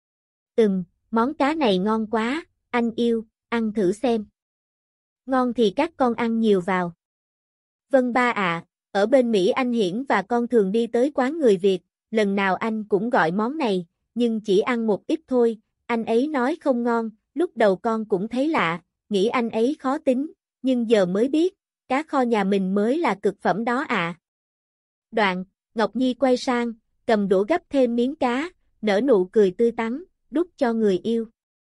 Ừm, món cá này ngon quá, anh yêu, ăn thử xem. Ngon thì các con ăn nhiều vào. Vâng ba ạ, ở bên Mỹ anh Hiển và con thường đi tới quán người Việt, lần nào anh cũng gọi món này, nhưng chỉ ăn một ít thôi, anh ấy nói không ngon, lúc đầu con cũng thấy lạ, nghĩ anh ấy khó tính, nhưng giờ mới biết, cá kho nhà mình mới là cực phẩm đó ạ. À. Đoạn, Ngọc Nhi quay sang, cầm đũa gắp thêm miếng cá, nở nụ cười tươi tắn, đút cho người yêu.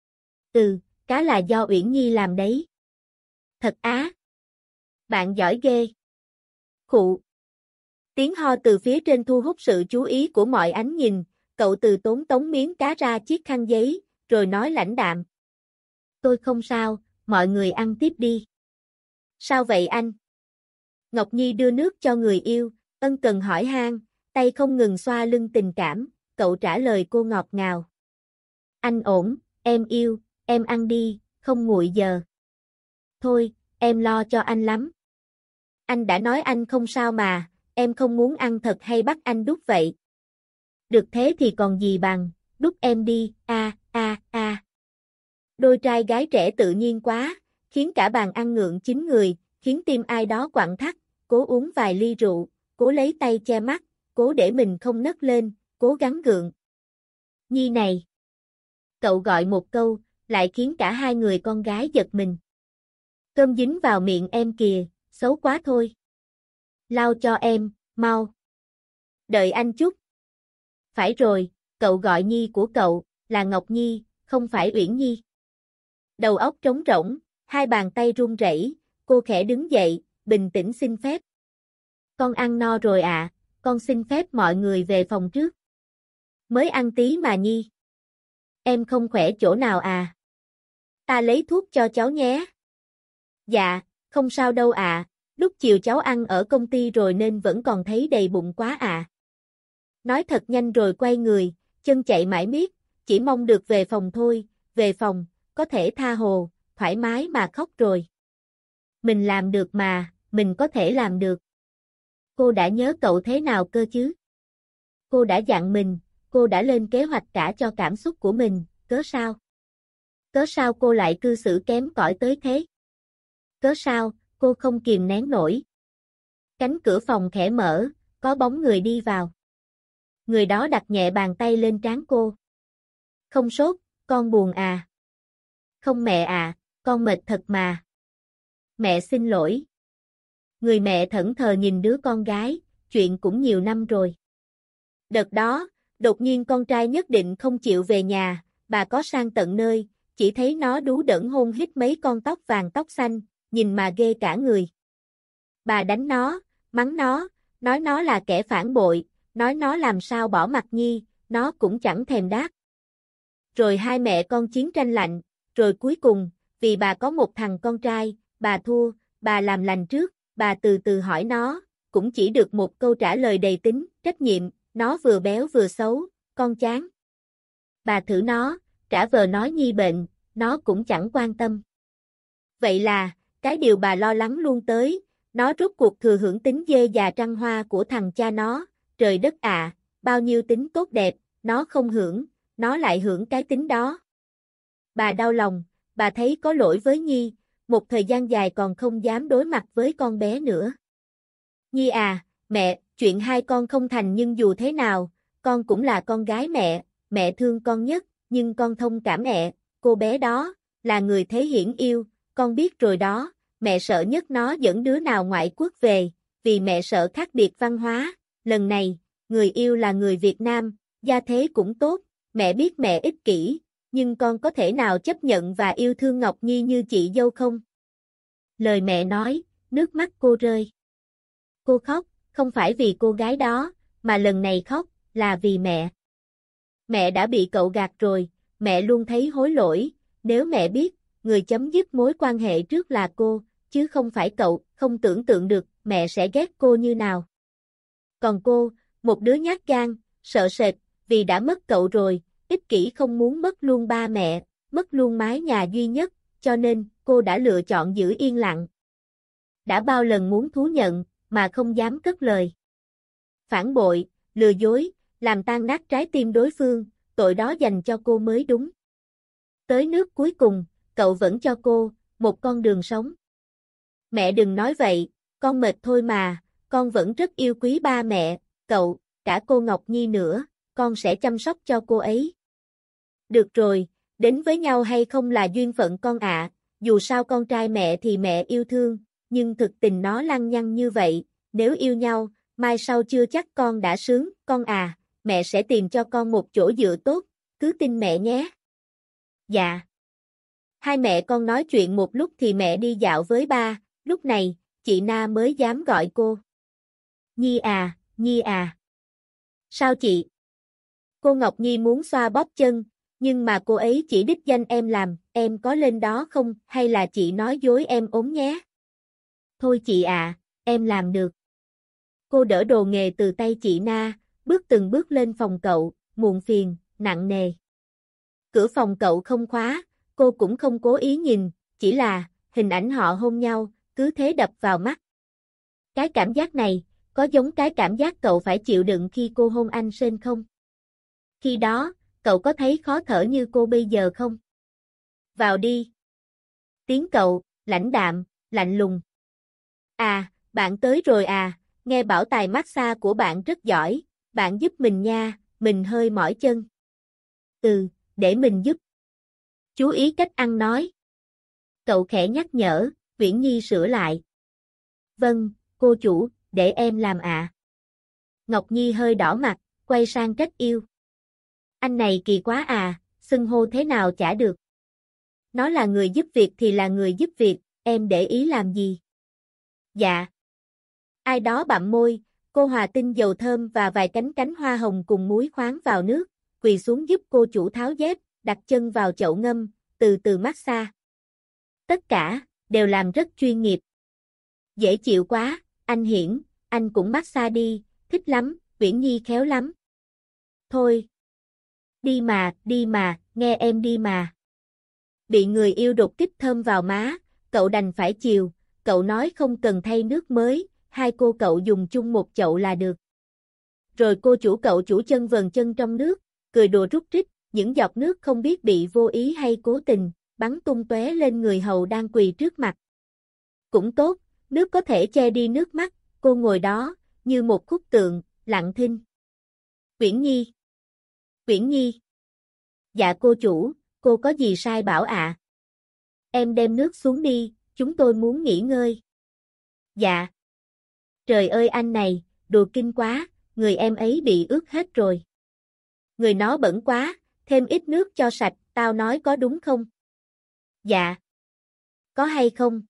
Ừ, cá là do Uyển Nhi làm đấy. Thật á. Bạn giỏi ghê. Khụ. Tiếng ho từ phía trên thu hút sự chú ý của mọi ánh nhìn, cậu từ tốn tống miếng cá ra chiếc khăn giấy, rồi nói lãnh đạm. Tôi không sao, mọi người ăn tiếp đi. Sao vậy anh? Ngọc Nhi đưa nước cho người yêu, ân cần hỏi han, tay không ngừng xoa lưng tình cảm, cậu trả lời cô ngọt ngào. Anh ổn, em yêu, em ăn đi, không nguội giờ. Thôi, em lo cho anh lắm. Anh đã nói anh không sao mà, em không muốn ăn thật hay bắt anh đút vậy? Được thế thì còn gì bằng, đút em đi, a a a. Đôi trai gái trẻ tự nhiên quá, khiến cả bàn ăn ngượng chín người, khiến tim ai đó quặn thắt, cố uống vài ly rượu, cố lấy tay che mắt, cố để mình không nấc lên, cố gắng gượng. Nhi này. Cậu gọi một câu, lại khiến cả hai người con gái giật mình. Cơm dính vào miệng em kìa, xấu quá thôi. Lau cho em, mau. Đợi anh chút. Phải rồi, cậu gọi Nhi của cậu, là Ngọc Nhi, không phải Uyển Nhi. Đầu óc trống rỗng, hai bàn tay run rẩy, cô khẽ đứng dậy, bình tĩnh xin phép. Con ăn no rồi ạ, à, con xin phép mọi người về phòng trước. Mới ăn tí mà Nhi. Em không khỏe chỗ nào à? Ta lấy thuốc cho cháu nhé. Dạ, không sao đâu ạ, à, lúc chiều cháu ăn ở công ty rồi nên vẫn còn thấy đầy bụng quá ạ. À. Nói thật nhanh rồi quay người, chân chạy mãi miết, chỉ mong được về phòng thôi, về phòng, có thể tha hồ, thoải mái mà khóc rồi. Mình làm được mà, mình có thể làm được. Cô đã nhớ cậu thế nào cơ chứ? Cô đã dặn mình, cô đã lên kế hoạch cả cho cảm xúc của mình, cớ sao? Cớ sao cô lại cư xử kém cỏi tới thế? Cớ sao, cô không kìm nén nổi. Cánh cửa phòng khẽ mở, có bóng người đi vào. Người đó đặt nhẹ bàn tay lên trán cô. Không sốt, con buồn à? Không mẹ à, con mệt thật mà. Mẹ xin lỗi. Người mẹ thẫn thờ nhìn đứa con gái, chuyện cũng nhiều năm rồi. Đợt đó, đột nhiên con trai nhất định không chịu về nhà, bà có sang tận nơi, chỉ thấy nó đú đỡn hôn hít mấy con tóc vàng tóc xanh, nhìn mà ghê cả người. Bà đánh nó, mắng nó, nói nó là kẻ phản bội, nói nó làm sao bỏ mặt Nhi, nó cũng chẳng thèm đáp. Rồi hai mẹ con chiến tranh lạnh, rồi cuối cùng, vì bà có một thằng con trai, bà thua, bà làm lành trước, bà từ từ hỏi nó, cũng chỉ được một câu trả lời đầy tính, trách nhiệm, nó vừa béo vừa xấu, con chán. Bà thử nó, trả vờ nói Nhi bệnh, nó cũng chẳng quan tâm. Vậy là, cái điều bà lo lắng luôn tới, nó rốt cuộc thừa hưởng tính dê già trăng hoa của thằng cha nó, trời đất ạ, à, bao nhiêu tính tốt đẹp, nó không hưởng, nó lại hưởng cái tính đó. Bà đau lòng, bà thấy có lỗi với Nhi, một thời gian dài còn không dám đối mặt với con bé nữa. Nhi à, mẹ, chuyện hai con không thành nhưng dù thế nào, con cũng là con gái mẹ, mẹ thương con nhất, nhưng con thông cảm mẹ, cô bé đó, là người thế hiển yêu, con biết rồi đó, mẹ sợ nhất nó dẫn đứa nào ngoại quốc về, vì mẹ sợ khác biệt văn hóa, lần này, người yêu là người Việt Nam, gia thế cũng tốt, mẹ biết mẹ ích kỷ, nhưng con có thể nào chấp nhận và yêu thương Ngọc Nhi như chị dâu không? Lời mẹ nói, nước mắt cô rơi. Cô khóc, không phải vì cô gái đó, mà lần này khóc, là vì mẹ. Mẹ đã bị cậu gạt rồi, mẹ luôn thấy hối lỗi, nếu mẹ biết, người chấm dứt mối quan hệ trước là cô, chứ không phải cậu, không tưởng tượng được, mẹ sẽ ghét cô như nào. Còn cô, một đứa nhát gan, sợ sệt, vì đã mất cậu rồi, ích kỷ không muốn mất luôn ba mẹ, mất luôn mái nhà duy nhất, cho nên, cô đã lựa chọn giữ yên lặng. Đã bao lần muốn thú nhận, mà không dám cất lời. Phản bội, lừa dối, làm tan nát trái tim đối phương, tội đó dành cho cô mới đúng. Tới nước cuối cùng, cậu vẫn cho cô, một con đường sống. Mẹ đừng nói vậy, con mệt thôi mà, con vẫn rất yêu quý ba mẹ, cậu, cả cô Ngọc Nhi nữa, con sẽ chăm sóc cho cô ấy. Được rồi, đến với nhau hay không là duyên phận con ạ, à, dù sao con trai mẹ thì mẹ yêu thương, nhưng thực tình nó lăng nhăng như vậy, nếu yêu nhau, mai sau chưa chắc con đã sướng, con à, mẹ sẽ tìm cho con một chỗ dựa tốt, cứ tin mẹ nhé. Dạ. Hai mẹ con nói chuyện một lúc thì mẹ đi dạo với ba, lúc này, chị Na mới dám gọi cô. Nhi à, Nhi à. Sao chị? Cô Ngọc Nhi muốn xoa bóp chân, nhưng mà cô ấy chỉ đích danh em làm, em có lên đó không, hay là chị nói dối em ốm nhé? Thôi chị à, em làm được. Cô đỡ đồ nghề từ tay chị Na, bước từng bước lên phòng cậu, muộn phiền, nặng nề. Cửa phòng cậu không khóa, cô cũng không cố ý nhìn, chỉ là, hình ảnh họ hôn nhau, cứ thế đập vào mắt. Cái cảm giác này, có giống cái cảm giác cậu phải chịu đựng khi cô hôn anh Sên không? Khi đó, cậu có thấy khó thở như cô bây giờ không? Vào đi. Tiếng cậu, lãnh đạm, lạnh lùng. À, bạn tới rồi à, nghe bảo tài massage của bạn rất giỏi, bạn giúp mình nha, mình hơi mỏi chân. Ừ, để mình giúp. Chú ý cách ăn nói. Cậu khẽ nhắc nhở, Viễn Nhi sửa lại. Vâng, cô chủ, để em làm ạ. À. Ngọc Nhi hơi đỏ mặt, quay sang trách yêu. Anh này kỳ quá à, xưng hô thế nào chả được. Nó là người giúp việc thì là người giúp việc, em để ý làm gì? Dạ. Ai đó bặm môi, cô hòa tinh dầu thơm và vài cánh cánh hoa hồng cùng muối khoáng vào nước, quỳ xuống giúp cô chủ tháo dép, đặt chân vào chậu ngâm, từ từ massage. Tất cả, đều làm rất chuyên nghiệp. Dễ chịu quá, anh Hiển, anh cũng massage đi, thích lắm, Viễn Nhi khéo lắm. Thôi. Đi mà, đi mà, nghe em đi mà. Bị người yêu đột kích thơm vào má, cậu đành phải chiều, cậu nói không cần thay nước mới, hai cô cậu dùng chung một chậu là được. Rồi cô chủ cậu chủ chân vờn chân trong nước, cười đùa rút rít, những giọt nước không biết bị vô ý hay cố tình, bắn tung tóe lên người hầu đang quỳ trước mặt. Cũng tốt, nước có thể che đi nước mắt, cô ngồi đó, như một khúc tượng, lặng thinh. Viễn Nhi. Viễn Nhi. Dạ cô chủ, cô có gì sai bảo ạ? À? Em đem nước xuống đi, chúng tôi muốn nghỉ ngơi. Dạ. Trời ơi anh này, đùa kinh quá, người em ấy bị ướt hết rồi. Người nó bẩn quá, thêm ít nước cho sạch, tao nói có đúng không? Dạ. Có hay không?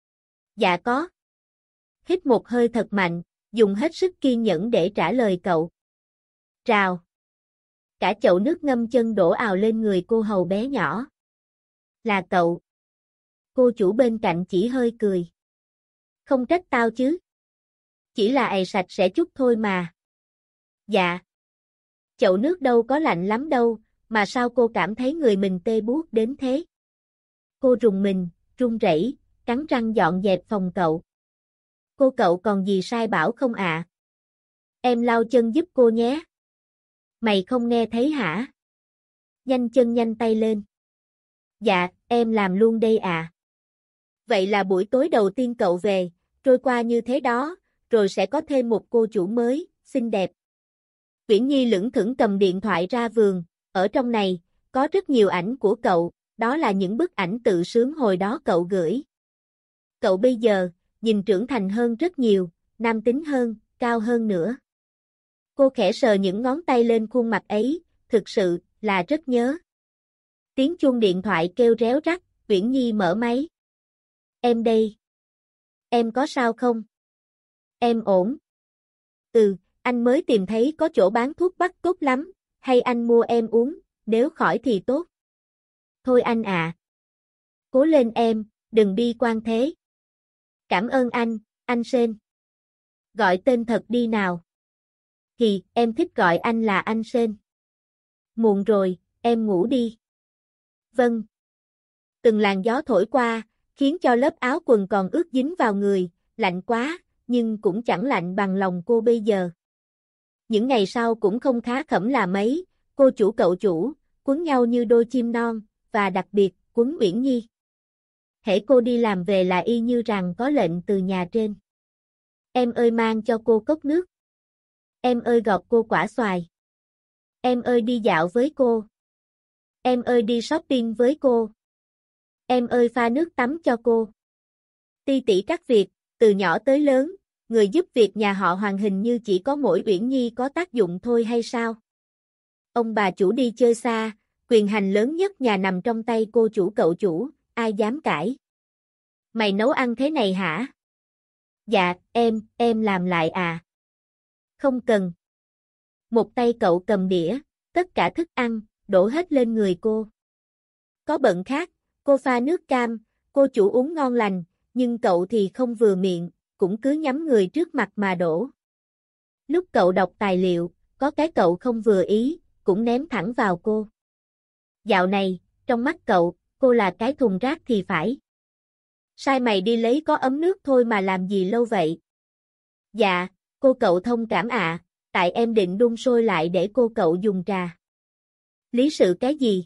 Dạ có. Hít một hơi thật mạnh, dùng hết sức kiên nhẫn để trả lời cậu. Trào. Cả chậu nước ngâm chân đổ ào lên người cô hầu bé nhỏ. Là cậu. Cô chủ bên cạnh chỉ hơi cười. Không trách tao chứ. Chỉ là ày sạch sẽ chút thôi mà. Dạ. Chậu nước đâu có lạnh lắm đâu, mà sao cô cảm thấy người mình tê buốt đến thế? Cô rùng mình, run rẩy, cắn răng dọn dẹp phòng cậu. Cô cậu còn gì sai bảo không ạ? À? Em lau chân giúp cô nhé. Mày không nghe thấy hả? Nhanh chân nhanh tay lên. Dạ, em làm luôn đây à. Vậy là buổi tối đầu tiên cậu về, trôi qua như thế đó, rồi sẽ có thêm một cô chủ mới, xinh đẹp. Viễn Nhi lững thững cầm điện thoại ra vườn, ở trong này, có rất nhiều ảnh của cậu, đó là những bức ảnh tự sướng hồi đó cậu gửi. Cậu bây giờ, nhìn trưởng thành hơn rất nhiều, nam tính hơn, cao hơn nữa. Cô khẽ sờ những ngón tay lên khuôn mặt ấy, thực sự, là rất nhớ. Tiếng chuông điện thoại kêu réo rắt, Viễn Nhi mở máy. Em đây. Em có sao không? Em ổn. Ừ, anh mới tìm thấy có chỗ bán thuốc bắc tốt lắm, hay anh mua em uống, nếu khỏi thì tốt. Thôi anh à. Cố lên em, đừng bi quan thế. Cảm ơn anh, anh Sên. Gọi tên thật đi nào. Thì, em thích gọi anh là anh Sên. Muộn rồi, em ngủ đi. Vâng. Từng làn gió thổi qua, khiến cho lớp áo quần còn ướt dính vào người, lạnh quá, nhưng cũng chẳng lạnh bằng lòng cô bây giờ. Những ngày sau cũng không khá khẩm là mấy, cô chủ cậu chủ, quấn nhau như đôi chim non, và đặc biệt, quấn Uyển Nhi. Hễ cô đi làm về là y như rằng có lệnh từ nhà trên. Em ơi mang cho cô cốc nước. Em ơi gọt cô quả xoài. Em ơi đi dạo với cô. Em ơi đi shopping với cô. Em ơi pha nước tắm cho cô. Ti tỉ các việc, từ nhỏ tới lớn, người giúp việc nhà họ Hoàng hình như chỉ có mỗi Uyển Nhi có tác dụng thôi hay sao? Ông bà chủ đi chơi xa, quyền hành lớn nhất nhà nằm trong tay cô chủ cậu chủ, ai dám cãi? Mày nấu ăn thế này hả? Dạ, em, em làm lại à. Không cần. Một tay cậu cầm đĩa, tất cả thức ăn, đổ hết lên người cô. Có bận khác, cô pha nước cam, cô chủ uống ngon lành, nhưng cậu thì không vừa miệng, cũng cứ nhắm người trước mặt mà đổ. Lúc cậu đọc tài liệu, có cái cậu không vừa ý, cũng ném thẳng vào cô. Dạo này, trong mắt cậu, cô là cái thùng rác thì phải. Sai mày đi lấy có ấm nước thôi mà làm gì lâu vậy? Dạ, cô cậu thông cảm ạ, tại em định đun sôi lại để cô cậu dùng trà. Lý sự cái gì?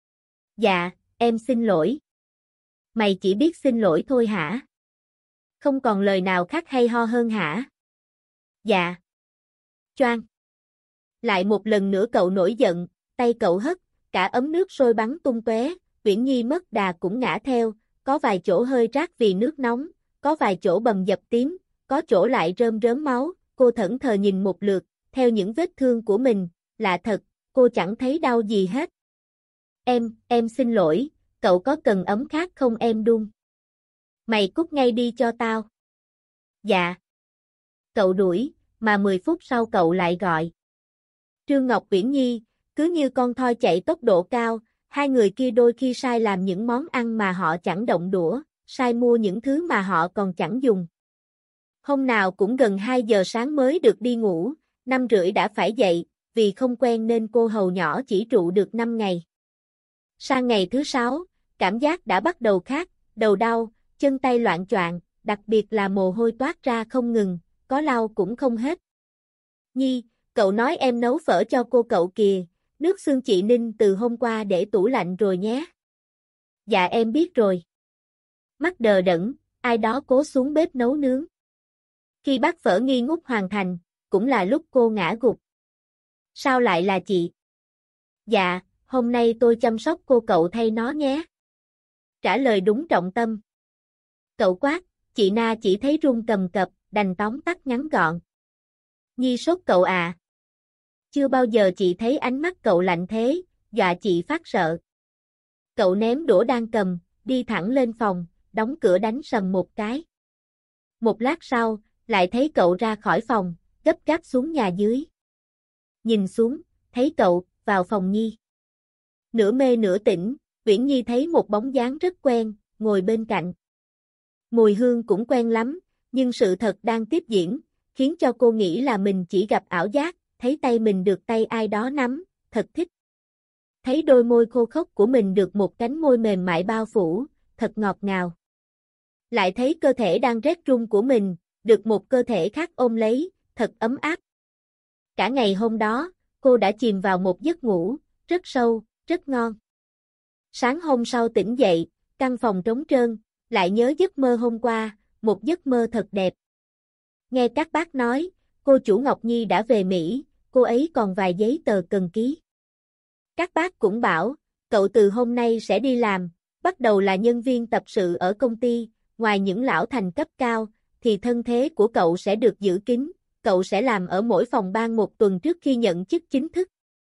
Dạ, em xin lỗi. Mày chỉ biết xin lỗi thôi hả? Không còn lời nào khác hay ho hơn hả? Dạ. Choang. Lại một lần nữa cậu nổi giận, tay cậu hất, cả ấm nước sôi bắn tung tóe, Uyển Nhi mất đà cũng ngã theo, có vài chỗ hơi rát vì nước nóng, có vài chỗ bầm dập tím, có chỗ lại rơm rớm máu, cô thẫn thờ nhìn một lượt, theo những vết thương của mình, lạ thật, cô chẳng thấy đau gì hết. Em, em xin lỗi, cậu có cần ấm khác không em đun? Mày cút ngay đi cho tao. Dạ. Cậu đuổi, mà mười phút sau cậu lại gọi. Trương Ngọc Uyển Nhi, cứ như con thoi chạy tốc độ cao, hai người kia đôi khi sai làm những món ăn mà họ chẳng động đũa, sai mua những thứ mà họ còn chẳng dùng. Hôm nào cũng gần hai giờ sáng mới được đi ngủ, năm rưỡi đã phải dậy, vì không quen nên cô hầu nhỏ chỉ trụ được năm ngày. Sang ngày thứ sáu, cảm giác đã bắt đầu khác, đầu đau, chân tay loạng choạng, đặc biệt là mồ hôi toát ra không ngừng, có lau cũng không hết. Nhi, cậu nói em nấu phở cho cô cậu kìa, nước xương chị ninh từ hôm qua để tủ lạnh rồi nhé. Dạ em biết rồi. Mắt đờ đẫn, ai đó cố xuống bếp nấu nướng. Khi bát phở nghi ngút hoàn thành, cũng là lúc cô ngã gục. Sao lại là chị? Dạ, hôm nay tôi chăm sóc cô cậu thay nó nhé. Trả lời đúng trọng tâm. Cậu quát, chị Na chỉ thấy run cầm cập, đành tóm tắt ngắn gọn. Nhi sốt cậu à? Chưa bao giờ chị thấy ánh mắt cậu lạnh thế, dọa chị phát sợ. Cậu ném đũa đang cầm, đi thẳng lên phòng, đóng cửa đánh sầm một cái. Một lát sau, lại thấy cậu ra khỏi phòng, gấp gáp xuống nhà dưới. Nhìn xuống, thấy cậu, vào phòng Nhi. Nửa mê nửa tỉnh, Uyển Nhi thấy một bóng dáng rất quen, ngồi bên cạnh. Mùi hương cũng quen lắm, nhưng sự thật đang tiếp diễn, khiến cho cô nghĩ là mình chỉ gặp ảo giác, thấy tay mình được tay ai đó nắm, thật thích. Thấy đôi môi khô khốc của mình được một cánh môi mềm mại bao phủ, thật ngọt ngào. Lại thấy cơ thể đang rét run của mình, được một cơ thể khác ôm lấy, thật ấm áp. Cả ngày hôm đó, cô đã chìm vào một giấc ngủ, rất sâu, rất ngon. Sáng hôm sau tỉnh dậy, căn phòng trống trơn, lại nhớ giấc mơ hôm qua, một giấc mơ thật đẹp. Nghe các bác nói, cô chủ Ngọc Nhi đã về Mỹ, cô ấy còn vài giấy tờ cần ký. Các bác cũng bảo, cậu từ hôm nay sẽ đi làm, bắt đầu là nhân viên tập sự ở công ty, ngoài những lão thành cấp cao, thì thân thế của cậu sẽ được giữ kín, cậu sẽ làm ở mỗi phòng ban một tuần trước khi nhận chức chính thức.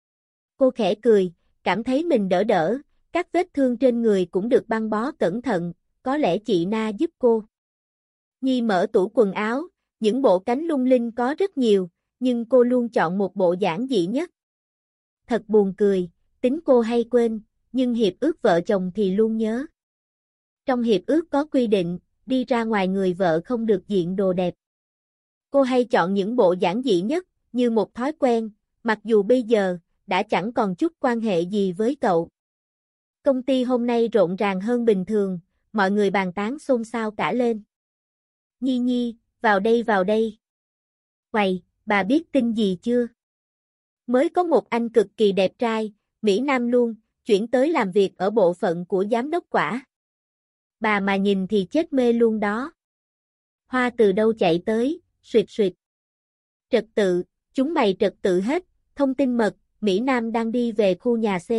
Cô khẽ cười, cảm thấy mình đỡ đỡ, các vết thương trên người cũng được băng bó cẩn thận, có lẽ chị Na giúp cô. Nhi mở tủ quần áo, những bộ cánh lung linh có rất nhiều, nhưng cô luôn chọn một bộ giản dị nhất. Thật buồn cười, tính cô hay quên, nhưng hiệp ước vợ chồng thì luôn nhớ. Trong hiệp ước có quy định, đi ra ngoài người vợ không được diện đồ đẹp. Cô hay chọn những bộ giản dị nhất, như một thói quen, mặc dù bây giờ, đã chẳng còn chút quan hệ gì với cậu. Công ty hôm nay rộn ràng hơn bình thường, mọi người bàn tán xôn xao cả lên. Nhi Nhi, vào đây vào đây. Quầy, bà biết tin gì chưa? Mới có một anh cực kỳ đẹp trai, Mỹ Nam luôn, chuyển tới làm việc ở bộ phận của giám đốc quả. Bà mà nhìn thì chết mê luôn đó. Hoa từ đâu chạy tới, suyệt suyệt. Trật tự, chúng mày trật tự hết, thông tin mật, Mỹ Nam đang đi về khu nhà C.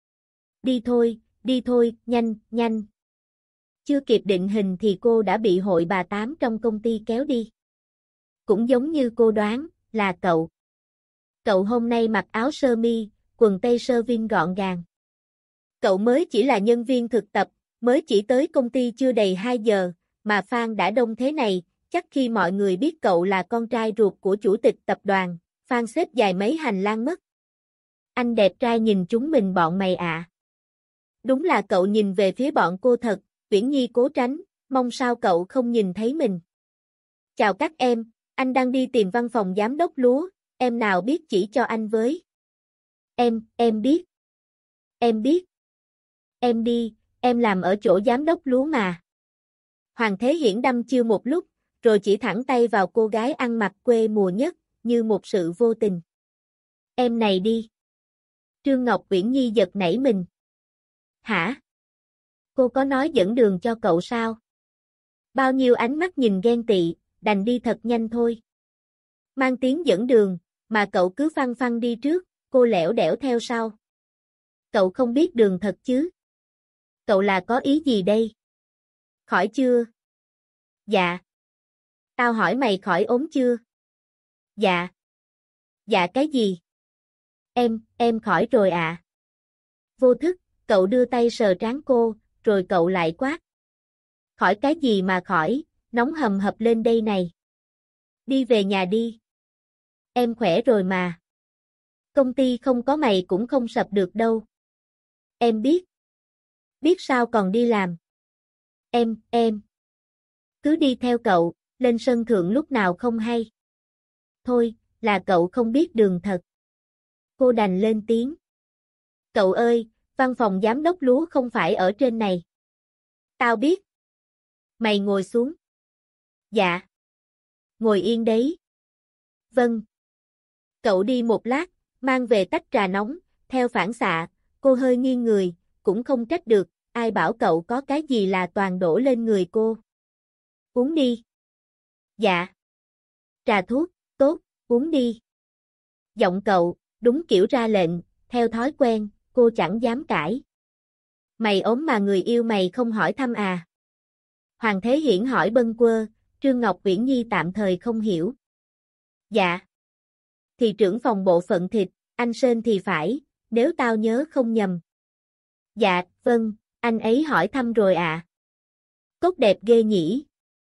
Đi thôi, đi thôi, nhanh, nhanh. Chưa kịp định hình thì cô đã bị hội bà tám trong công ty kéo đi. Cũng giống như cô đoán, là cậu. Cậu hôm nay mặc áo sơ mi, quần tây sơ vin gọn gàng. Cậu mới chỉ là nhân viên thực tập, mới chỉ tới công ty chưa đầy hai giờ, mà fan đã đông thế này, chắc khi mọi người biết cậu là con trai ruột của chủ tịch tập đoàn, Phan xếp dài mấy hành lang mất. Anh đẹp trai nhìn chúng mình bọn mày à. Đúng là cậu nhìn về phía bọn cô thật, Uyển Nhi cố tránh, mong sao cậu không nhìn thấy mình. Chào các em, anh đang đi tìm văn phòng giám đốc lúa, em nào biết chỉ cho anh với. Em, em biết. Em biết. Em đi, em làm ở chỗ giám đốc lúa mà. Hoàng Thế Hiển đăm chiêu một lúc, rồi chỉ thẳng tay vào cô gái ăn mặc quê mùa nhất, như một sự vô tình. Em này đi. Trương Ngọc Uyển Nhi giật nảy mình. Hả? Cô có nói dẫn đường cho cậu sao? Bao nhiêu ánh mắt nhìn ghen tị, đành đi thật nhanh thôi. Mang tiếng dẫn đường, mà cậu cứ phăng phăng đi trước, cô lẻo đẻo theo sau. Cậu không biết đường thật chứ? Cậu là có ý gì đây? Khỏi chưa? Dạ. Tao hỏi mày khỏi ốm chưa? Dạ. Dạ cái gì? Em, em khỏi rồi ạ. À. Vô thức, cậu đưa tay sờ trán cô, rồi cậu lại quát. Khỏi cái gì mà khỏi, nóng hầm hập lên đây này. Đi về nhà đi. Em khỏe rồi mà. Công ty không có mày cũng không sập được đâu. Em biết. Biết sao còn đi làm. Em, em. Cứ đi theo cậu, lên sân thượng lúc nào không hay. Thôi, là cậu không biết đường thật. Cô đành lên tiếng. Cậu ơi, văn phòng giám đốc lúa không phải ở trên này. Tao biết. Mày ngồi xuống. Dạ. Ngồi yên đấy. Vâng. Cậu đi một lát, mang về tách trà nóng, theo phản xạ, cô hơi nghiêng người, cũng không trách được, ai bảo cậu có cái gì là toàn đổ lên người cô. Uống đi. Dạ. Trà thuốc, tốt, uống đi. Giọng cậu, đúng kiểu ra lệnh, theo thói quen, cô chẳng dám cãi. Mày ốm mà người yêu mày không hỏi thăm à? Hoàng Thế Hiển hỏi bâng quơ, Trương Ngọc Uyển Nhi tạm thời không hiểu. Dạ. Thì trưởng phòng bộ phận thịt, anh Sên thì phải, nếu tao nhớ không nhầm. Dạ, vâng, anh ấy hỏi thăm rồi à. Cốt đẹp ghê nhỉ.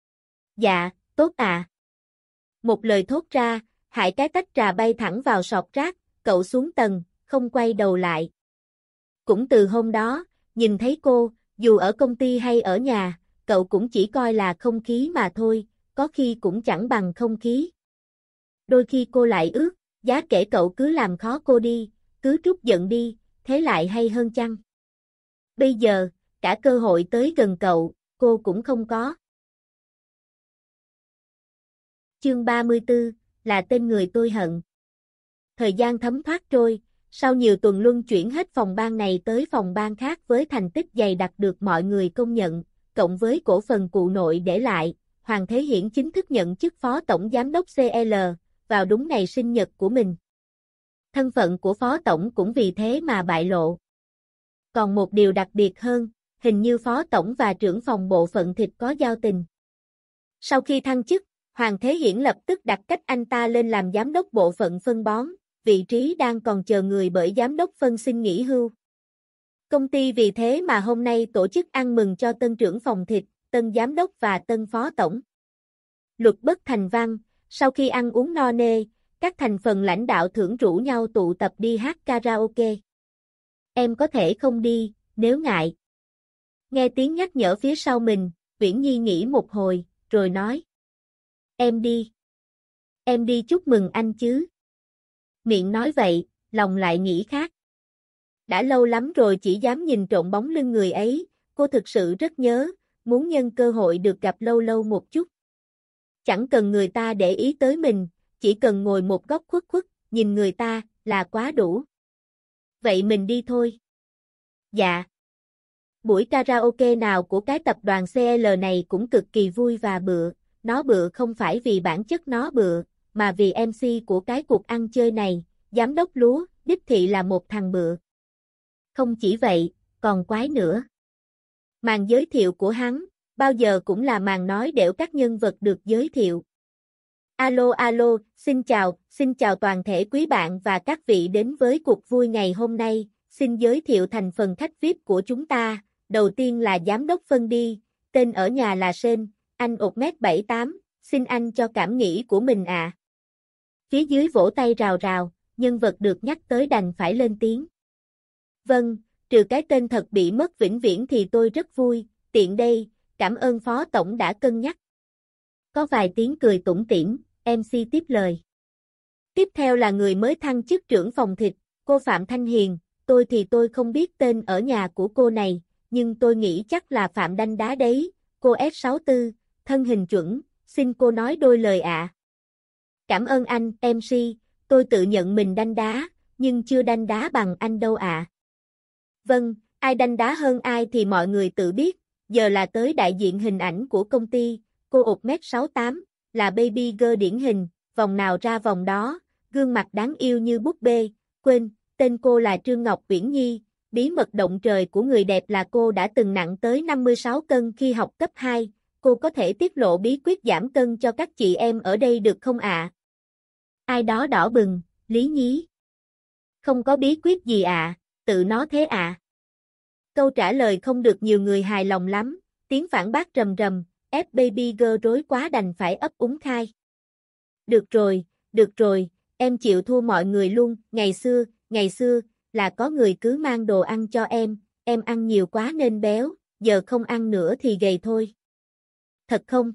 Dạ, tốt à. Một lời thốt ra, hại cái tách trà bay thẳng vào sọt rác, cậu xuống tầng, không quay đầu lại. Cũng từ hôm đó, nhìn thấy cô, dù ở công ty hay ở nhà, cậu cũng chỉ coi là không khí mà thôi, có khi cũng chẳng bằng không khí. Đôi khi cô lại ước, giá kể cậu cứ làm khó cô đi, cứ trút giận đi, thế lại hay hơn chăng? Bây giờ, cả cơ hội tới gần cậu, cô cũng không có. Chương ba mươi tư, là tên người tôi hận. Thời gian thấm thoát trôi, sau nhiều tuần luân chuyển hết phòng ban này tới phòng ban khác với thành tích dày đặc được mọi người công nhận, cộng với cổ phần cụ nội để lại, Hoàng Thế Hiển chính thức nhận chức phó tổng giám đốc xê lờ, vào đúng ngày sinh nhật của mình. Thân phận của phó tổng cũng vì thế mà bại lộ. Còn một điều đặc biệt hơn, hình như phó tổng và trưởng phòng bộ phận thịt có giao tình. Sau khi thăng chức, Hoàng Thế Hiển lập tức đặt cách anh ta lên làm giám đốc bộ phận phân bón, vị trí đang còn chờ người bởi giám đốc phân xin nghỉ hưu. Công ty vì thế mà hôm nay tổ chức ăn mừng cho tân trưởng phòng thịt, tân giám đốc và tân phó tổng. Luật bất thành văn, sau khi ăn uống no nê, các thành phần lãnh đạo thưởng rủ nhau tụ tập đi hát karaoke. Em có thể không đi, nếu ngại. Nghe tiếng nhắc nhở phía sau mình, Uyển Nhi nghĩ một hồi, rồi nói. Em đi. Em đi chúc mừng anh chứ. Miệng nói vậy, lòng lại nghĩ khác. Đã lâu lắm rồi chỉ dám nhìn trộm bóng lưng người ấy, cô thực sự rất nhớ, muốn nhân cơ hội được gặp lâu lâu một chút. Chẳng cần người ta để ý tới mình, chỉ cần ngồi một góc khuất khuất, nhìn người ta, là quá đủ. Vậy mình đi thôi. Dạ. Buổi karaoke nào của cái tập đoàn xê lờ này cũng cực kỳ vui và bựa, nó bựa không phải vì bản chất nó bựa, mà vì em xê của cái cuộc ăn chơi này, giám đốc lúa, đích thị là một thằng bựa. Không chỉ vậy, còn quái nữa. Màn giới thiệu của hắn, bao giờ cũng là màn nói đểu các nhân vật được giới thiệu. Alo alo, xin chào, xin chào toàn thể quý bạn và các vị đến với cuộc vui ngày hôm nay, xin giới thiệu thành phần khách vi ai pi của chúng ta, đầu tiên là giám đốc phân đi, tên ở nhà là Sên, anh một mét bảy mươi tám, xin anh cho cảm nghĩ của mình ạ. À. Phía dưới vỗ tay rào rào, nhân vật được nhắc tới đành phải lên tiếng. Vâng, trừ cái tên thật bị mất vĩnh viễn thì tôi rất vui, tiện đây, cảm ơn Phó Tổng đã cân nhắc. Có vài tiếng cười tủm tỉm, em xê tiếp lời. Tiếp theo là người mới thăng chức trưởng phòng thịt, cô Phạm Thanh Hiền, tôi thì tôi không biết tên ở nhà của cô này, nhưng tôi nghĩ chắc là Phạm Đanh Đá đấy, cô ép sáu tư, thân hình chuẩn, xin cô nói đôi lời ạ. À. Cảm ơn anh, em xê, tôi tự nhận mình đanh đá, nhưng chưa đanh đá bằng anh đâu ạ. À. Vâng, ai đanh đá hơn ai thì mọi người tự biết, giờ là tới đại diện hình ảnh của công ty, cô một mét sáu tám, là baby girl điển hình, vòng nào ra vòng đó, gương mặt đáng yêu như búp bê, quên, tên cô là Trương Ngọc Uyển Nhi, bí mật động trời của người đẹp là cô đã từng nặng tới năm mươi sáu cân khi học cấp hai, cô có thể tiết lộ bí quyết giảm cân cho các chị em ở đây được không ạ? À? Ai đó đỏ bừng, Lý Nhí. Không có bí quyết gì ạ, à, tự nó thế ạ. À. Câu trả lời không được nhiều người hài lòng lắm, tiếng phản bác rầm rầm, ép baby girl rối quá đành phải ấp úng khai. Được rồi, được rồi, em chịu thua mọi người luôn, ngày xưa, ngày xưa, là có người cứ mang đồ ăn cho em, em ăn nhiều quá nên béo, giờ không ăn nữa thì gầy thôi. Thật không?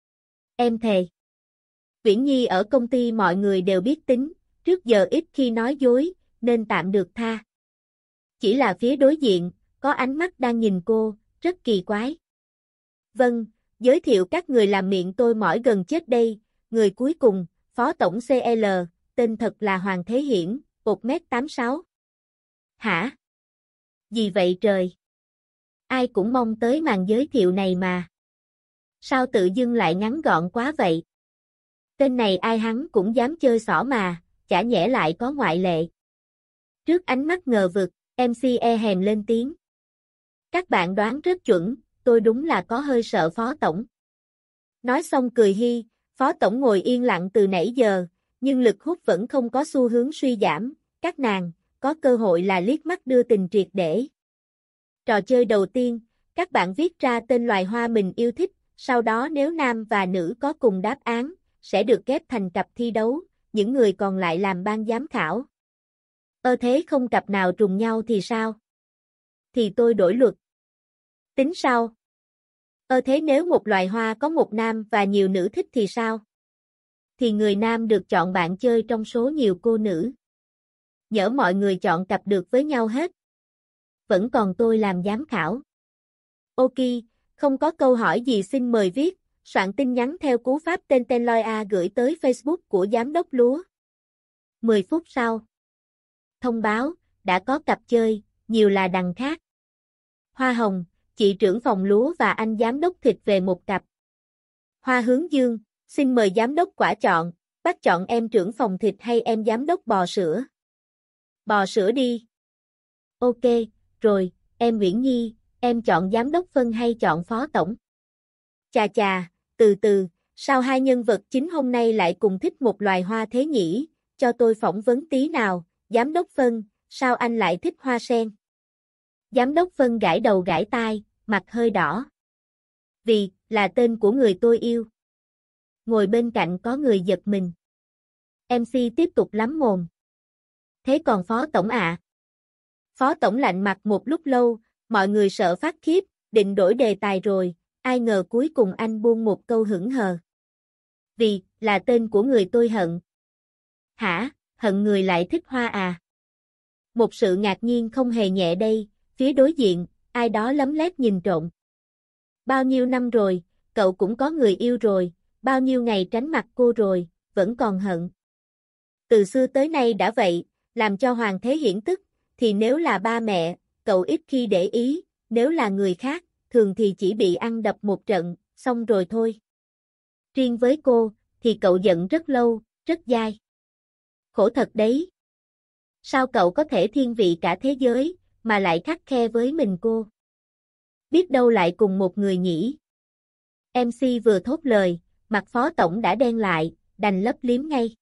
Em thề. Uyển Nhi ở công ty mọi người đều biết tính, trước giờ ít khi nói dối, nên tạm được tha. Chỉ là phía đối diện, có ánh mắt đang nhìn cô, rất kỳ quái. Vâng, giới thiệu các người làm miệng tôi mỏi gần chết đây, người cuối cùng, Phó Tổng xê lờ, tên thật là Hoàng Thế Hiển, một mét tám sáu. Hả? Gì vậy trời? Ai cũng mong tới màn giới thiệu này mà. Sao tự dưng lại ngắn gọn quá vậy? Tên này ai hắn cũng dám chơi xỏ mà, chả nhẽ lại có ngoại lệ. Trước ánh mắt ngờ vực, em xê e hèm lên tiếng. Các bạn đoán rất chuẩn, tôi đúng là có hơi sợ Phó Tổng. Nói xong cười hi, Phó Tổng ngồi yên lặng từ nãy giờ, nhưng lực hút vẫn không có xu hướng suy giảm, các nàng, có cơ hội là liếc mắt đưa tình triệt để. Trò chơi đầu tiên, các bạn viết ra tên loài hoa mình yêu thích, sau đó nếu nam và nữ có cùng đáp án, sẽ được ghép thành cặp thi đấu, những người còn lại làm ban giám khảo. Ơ thế không cặp nào trùng nhau thì sao? Thì tôi đổi luật. Tính sao? Ơ thế nếu một loài hoa có một nam và nhiều nữ thích thì sao? Thì người nam được chọn bạn chơi trong số nhiều cô nữ. Nhỡ mọi người chọn cặp được với nhau hết. Vẫn còn tôi làm giám khảo. Ok, không có câu hỏi gì xin mời viết, soạn tin nhắn theo cú pháp tên tên loi A gửi tới Facebook của giám đốc lúa. mười phút sau. Thông báo, đã có cặp chơi, nhiều là đằng khác. Hoa hồng, chị trưởng phòng lúa và anh giám đốc thịt về một cặp. Hoa hướng dương, xin mời giám đốc quả chọn, bác chọn em trưởng phòng thịt hay em giám đốc bò sữa. Bò sữa đi. Ok, rồi, em Uyển Nhi, em chọn giám đốc phân hay chọn phó tổng? Chà chà, từ từ, sao hai nhân vật chính hôm nay lại cùng thích một loài hoa thế nhỉ, cho tôi phỏng vấn tí nào, giám đốc phân, sao anh lại thích hoa sen? Giám đốc phân gãi đầu gãi tai, mặt hơi đỏ. Vì, là tên của người tôi yêu. Ngồi bên cạnh có người giật mình. em xê tiếp tục lắm mồm. Thế còn phó tổng ạ? À? Phó tổng lạnh mặt một lúc lâu, mọi người sợ phát khiếp, định đổi đề tài rồi, ai ngờ cuối cùng anh buông một câu hững hờ. Vì, là tên của người tôi hận. Hả, hận người lại thích hoa à? Một sự ngạc nhiên không hề nhẹ đây, phía đối diện, ai đó lấm lét nhìn trộm. Bao nhiêu năm rồi, cậu cũng có người yêu rồi, bao nhiêu ngày tránh mặt cô rồi, vẫn còn hận. Từ xưa tới nay đã vậy, làm cho Hoàng Thế Hiển tức, thì nếu là ba mẹ, cậu ít khi để ý, nếu là người khác, thường thì chỉ bị ăn đập một trận, xong rồi thôi. Riêng với cô, thì cậu giận rất lâu, rất dai. Khổ thật đấy. Sao cậu có thể thiên vị cả thế giới, mà lại khắt khe với mình cô? Biết đâu lại cùng một người nhỉ? em xê vừa thốt lời, mặt phó tổng đã đen lại, đành lấp liếm ngay.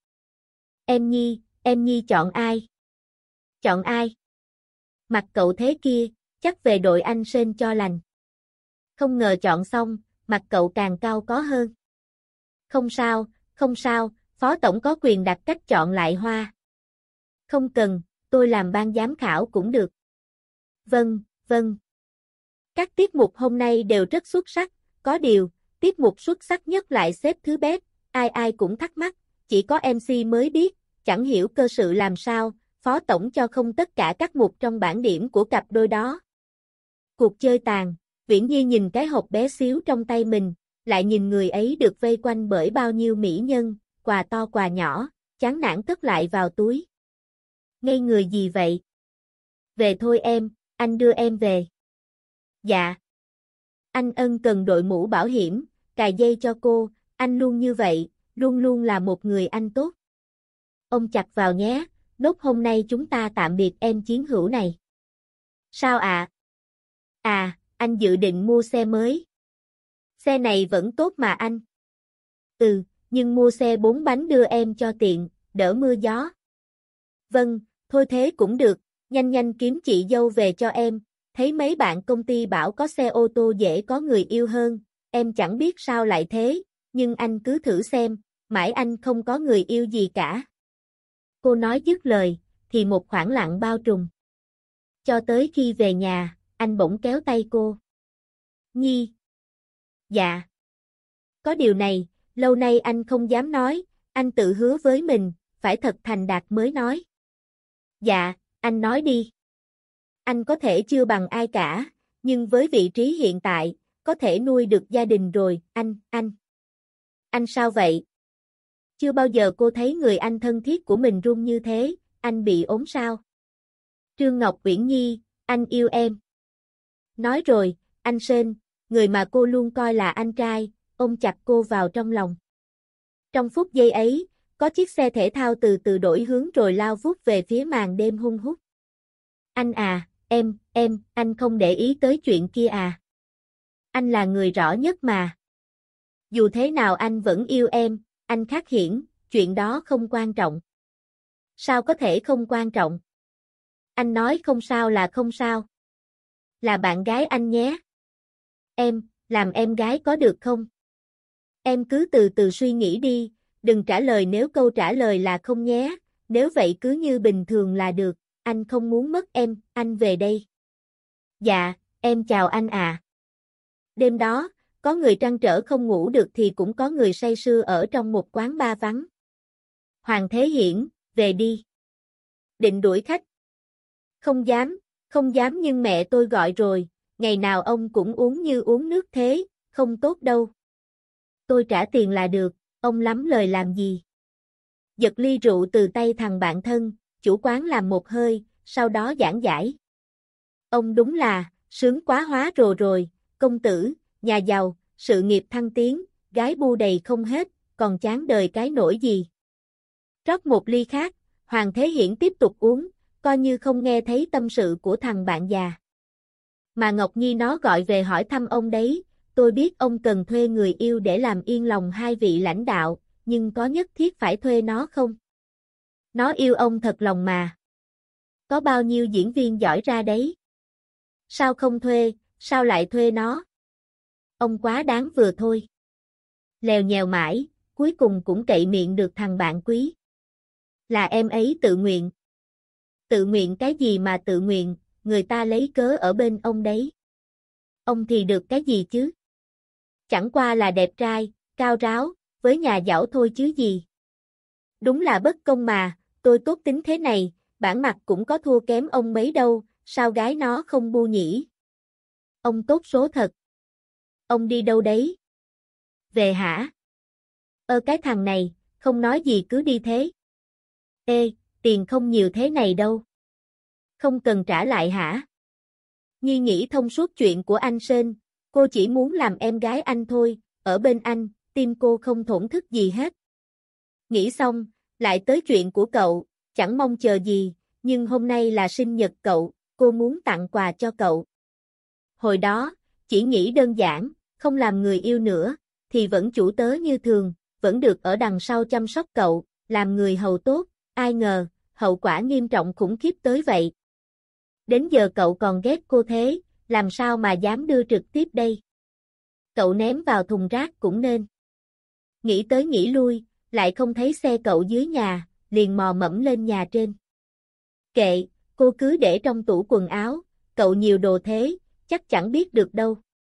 Em Nhi, em Nhi chọn ai? Chọn ai? Mặt cậu thế kia, chắc về đội anh sên cho lành. Không ngờ chọn xong, mặt cậu càng cao có hơn. Không sao, không sao, Phó Tổng có quyền đặt cách chọn lại hoa. Không cần, tôi làm ban giám khảo cũng được. Vâng, vâng. Các tiết mục hôm nay đều rất xuất sắc, có điều, tiết mục xuất sắc nhất lại xếp thứ bét, ai ai cũng thắc mắc, chỉ có em xê mới biết, chẳng hiểu cơ sự làm sao, Phó Tổng cho không tất cả các mục trong bảng điểm của cặp đôi đó. Cuộc chơi tàn, Viễn Nhi nhìn cái hộp bé xíu trong tay mình, lại nhìn người ấy được vây quanh bởi bao nhiêu mỹ nhân, quà to quà nhỏ, chán nản cất lại vào túi. Ngây người gì vậy? Về thôi em, anh đưa em về. Dạ. Anh ân cần đội mũ bảo hiểm, cài dây cho cô, anh luôn như vậy, luôn luôn là một người anh tốt. Ông chặt vào nhé, nốt hôm nay chúng ta tạm biệt em chiến hữu này. Sao ạ? À? à, anh dự định mua xe mới. Xe này vẫn tốt mà anh. Ừ, nhưng mua xe bốn bánh đưa em cho tiện, đỡ mưa gió. Vâng, thôi thế cũng được, nhanh nhanh kiếm chị dâu về cho em. Thấy mấy bạn công ty bảo có xe ô tô dễ có người yêu hơn, em chẳng biết sao lại thế, nhưng anh cứ thử xem, mãi anh không có người yêu gì cả. Cô nói dứt lời, thì một khoảng lặng bao trùm. Cho tới khi về nhà, anh bỗng kéo tay cô. Nhi. Dạ. Có điều này, lâu nay anh không dám nói, anh tự hứa với mình, phải thật thành đạt mới nói. Dạ, anh nói đi. Anh có thể chưa bằng ai cả, nhưng với vị trí hiện tại, có thể nuôi được gia đình rồi, anh, anh. Anh sao vậy? Chưa bao giờ cô thấy người anh thân thiết của mình run như thế, anh bị ốm sao? Trương Ngọc Uyển Nhi, anh yêu em. Nói rồi, anh Sên, người mà cô luôn coi là anh trai, ôm chặt cô vào trong lòng. Trong phút giây ấy, có chiếc xe thể thao từ từ đổi hướng rồi lao vút về phía màn đêm hun hút. Anh à, em, em, anh không để ý tới chuyện kia à? Anh là người rõ nhất mà. Dù thế nào anh vẫn yêu em, anh Khắc Hiển, chuyện đó không quan trọng. Sao có thể không quan trọng? Anh nói không sao là không sao. Là bạn gái anh nhé. Em, làm em gái có được không? Em cứ từ từ suy nghĩ đi, đừng trả lời nếu câu trả lời là không nhé, nếu vậy cứ như bình thường là được, anh không muốn mất em, anh về đây. Dạ, em chào anh à. Đêm đó, có người trăn trở không ngủ được thì cũng có người say sưa ở trong một quán bar vắng. Hoàng Thế Hiển, về đi. Định đuổi khách. Không dám, không dám nhưng mẹ tôi gọi rồi, ngày nào ông cũng uống như uống nước thế, không tốt đâu. Tôi trả tiền là được, ông lắm lời làm gì. Giật ly rượu từ tay thằng bạn thân, chủ quán làm một hơi, sau đó giảng giải. Ông đúng là, sướng quá hóa rồ rồi, công tử, nhà giàu, sự nghiệp thăng tiến, gái bu đầy không hết, còn chán đời cái nỗi gì. Rót một ly khác, Hoàng Thế Hiển tiếp tục uống, coi như không nghe thấy tâm sự của thằng bạn già. Mà Ngọc Nhi nó gọi về hỏi thăm ông đấy, tôi biết ông cần thuê người yêu để làm yên lòng hai vị lãnh đạo, nhưng có nhất thiết phải thuê nó không? Nó yêu ông thật lòng mà. Có bao nhiêu diễn viên giỏi ra đấy? Sao không thuê, sao lại thuê nó? Ông quá đáng vừa thôi. Lèo nhèo mãi, cuối cùng cũng cậy miệng được thằng bạn quý. Là em ấy tự nguyện. Tự nguyện cái gì mà tự nguyện, người ta lấy cớ ở bên ông đấy. Ông thì được cái gì chứ? Chẳng qua là đẹp trai, cao ráo, với nhà giàu thôi chứ gì. Đúng là bất công mà, tôi tốt tính thế này, bản mặt cũng có thua kém ông mấy đâu, sao gái nó không bu nhỉ? Ông tốt số thật. Ông đi đâu đấy? Về hả? Ơ cái thằng này, không nói gì cứ đi thế. Ê, tiền không nhiều thế này đâu. Không cần trả lại hả? Nhi nghĩ thông suốt chuyện của anh Sên, cô chỉ muốn làm em gái anh thôi, ở bên anh, tim cô không thổn thức gì hết. Nghĩ xong, lại tới chuyện của cậu, chẳng mong chờ gì, nhưng hôm nay là sinh nhật cậu, cô muốn tặng quà cho cậu. Hồi đó, chỉ nghĩ đơn giản, không làm người yêu nữa, thì vẫn chủ tớ như thường, vẫn được ở đằng sau chăm sóc cậu, làm người hầu tốt, ai ngờ, hậu quả nghiêm trọng khủng khiếp tới vậy. Đến giờ cậu còn ghét cô thế, làm sao mà dám đưa trực tiếp đây? Cậu ném vào thùng rác cũng nên. Nghĩ tới nghĩ lui, lại không thấy xe cậu dưới nhà, liền mò mẫm lên nhà trên. Kệ, cô cứ để trong tủ quần áo, cậu nhiều đồ thế, chắc chẳng biết được đâu.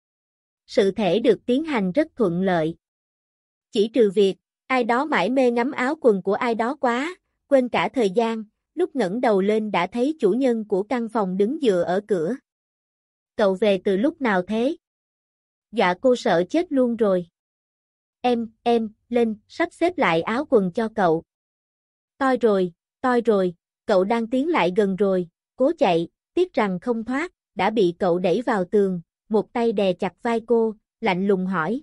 Sự thể được tiến hành rất thuận lợi. Chỉ trừ việc, ai đó mải mê ngắm áo quần của ai đó quá, quên cả thời gian, lúc ngẩng đầu lên đã thấy chủ nhân của căn phòng đứng dựa ở cửa. Cậu về từ lúc nào thế? Dạ cô sợ chết luôn rồi. Em, em, lên, sắp xếp lại áo quần cho cậu. Toi rồi, toi rồi, cậu đang tiến lại gần rồi, cố chạy, tiếc rằng không thoát, đã bị cậu đẩy vào tường, một tay đè chặt vai cô, lạnh lùng hỏi.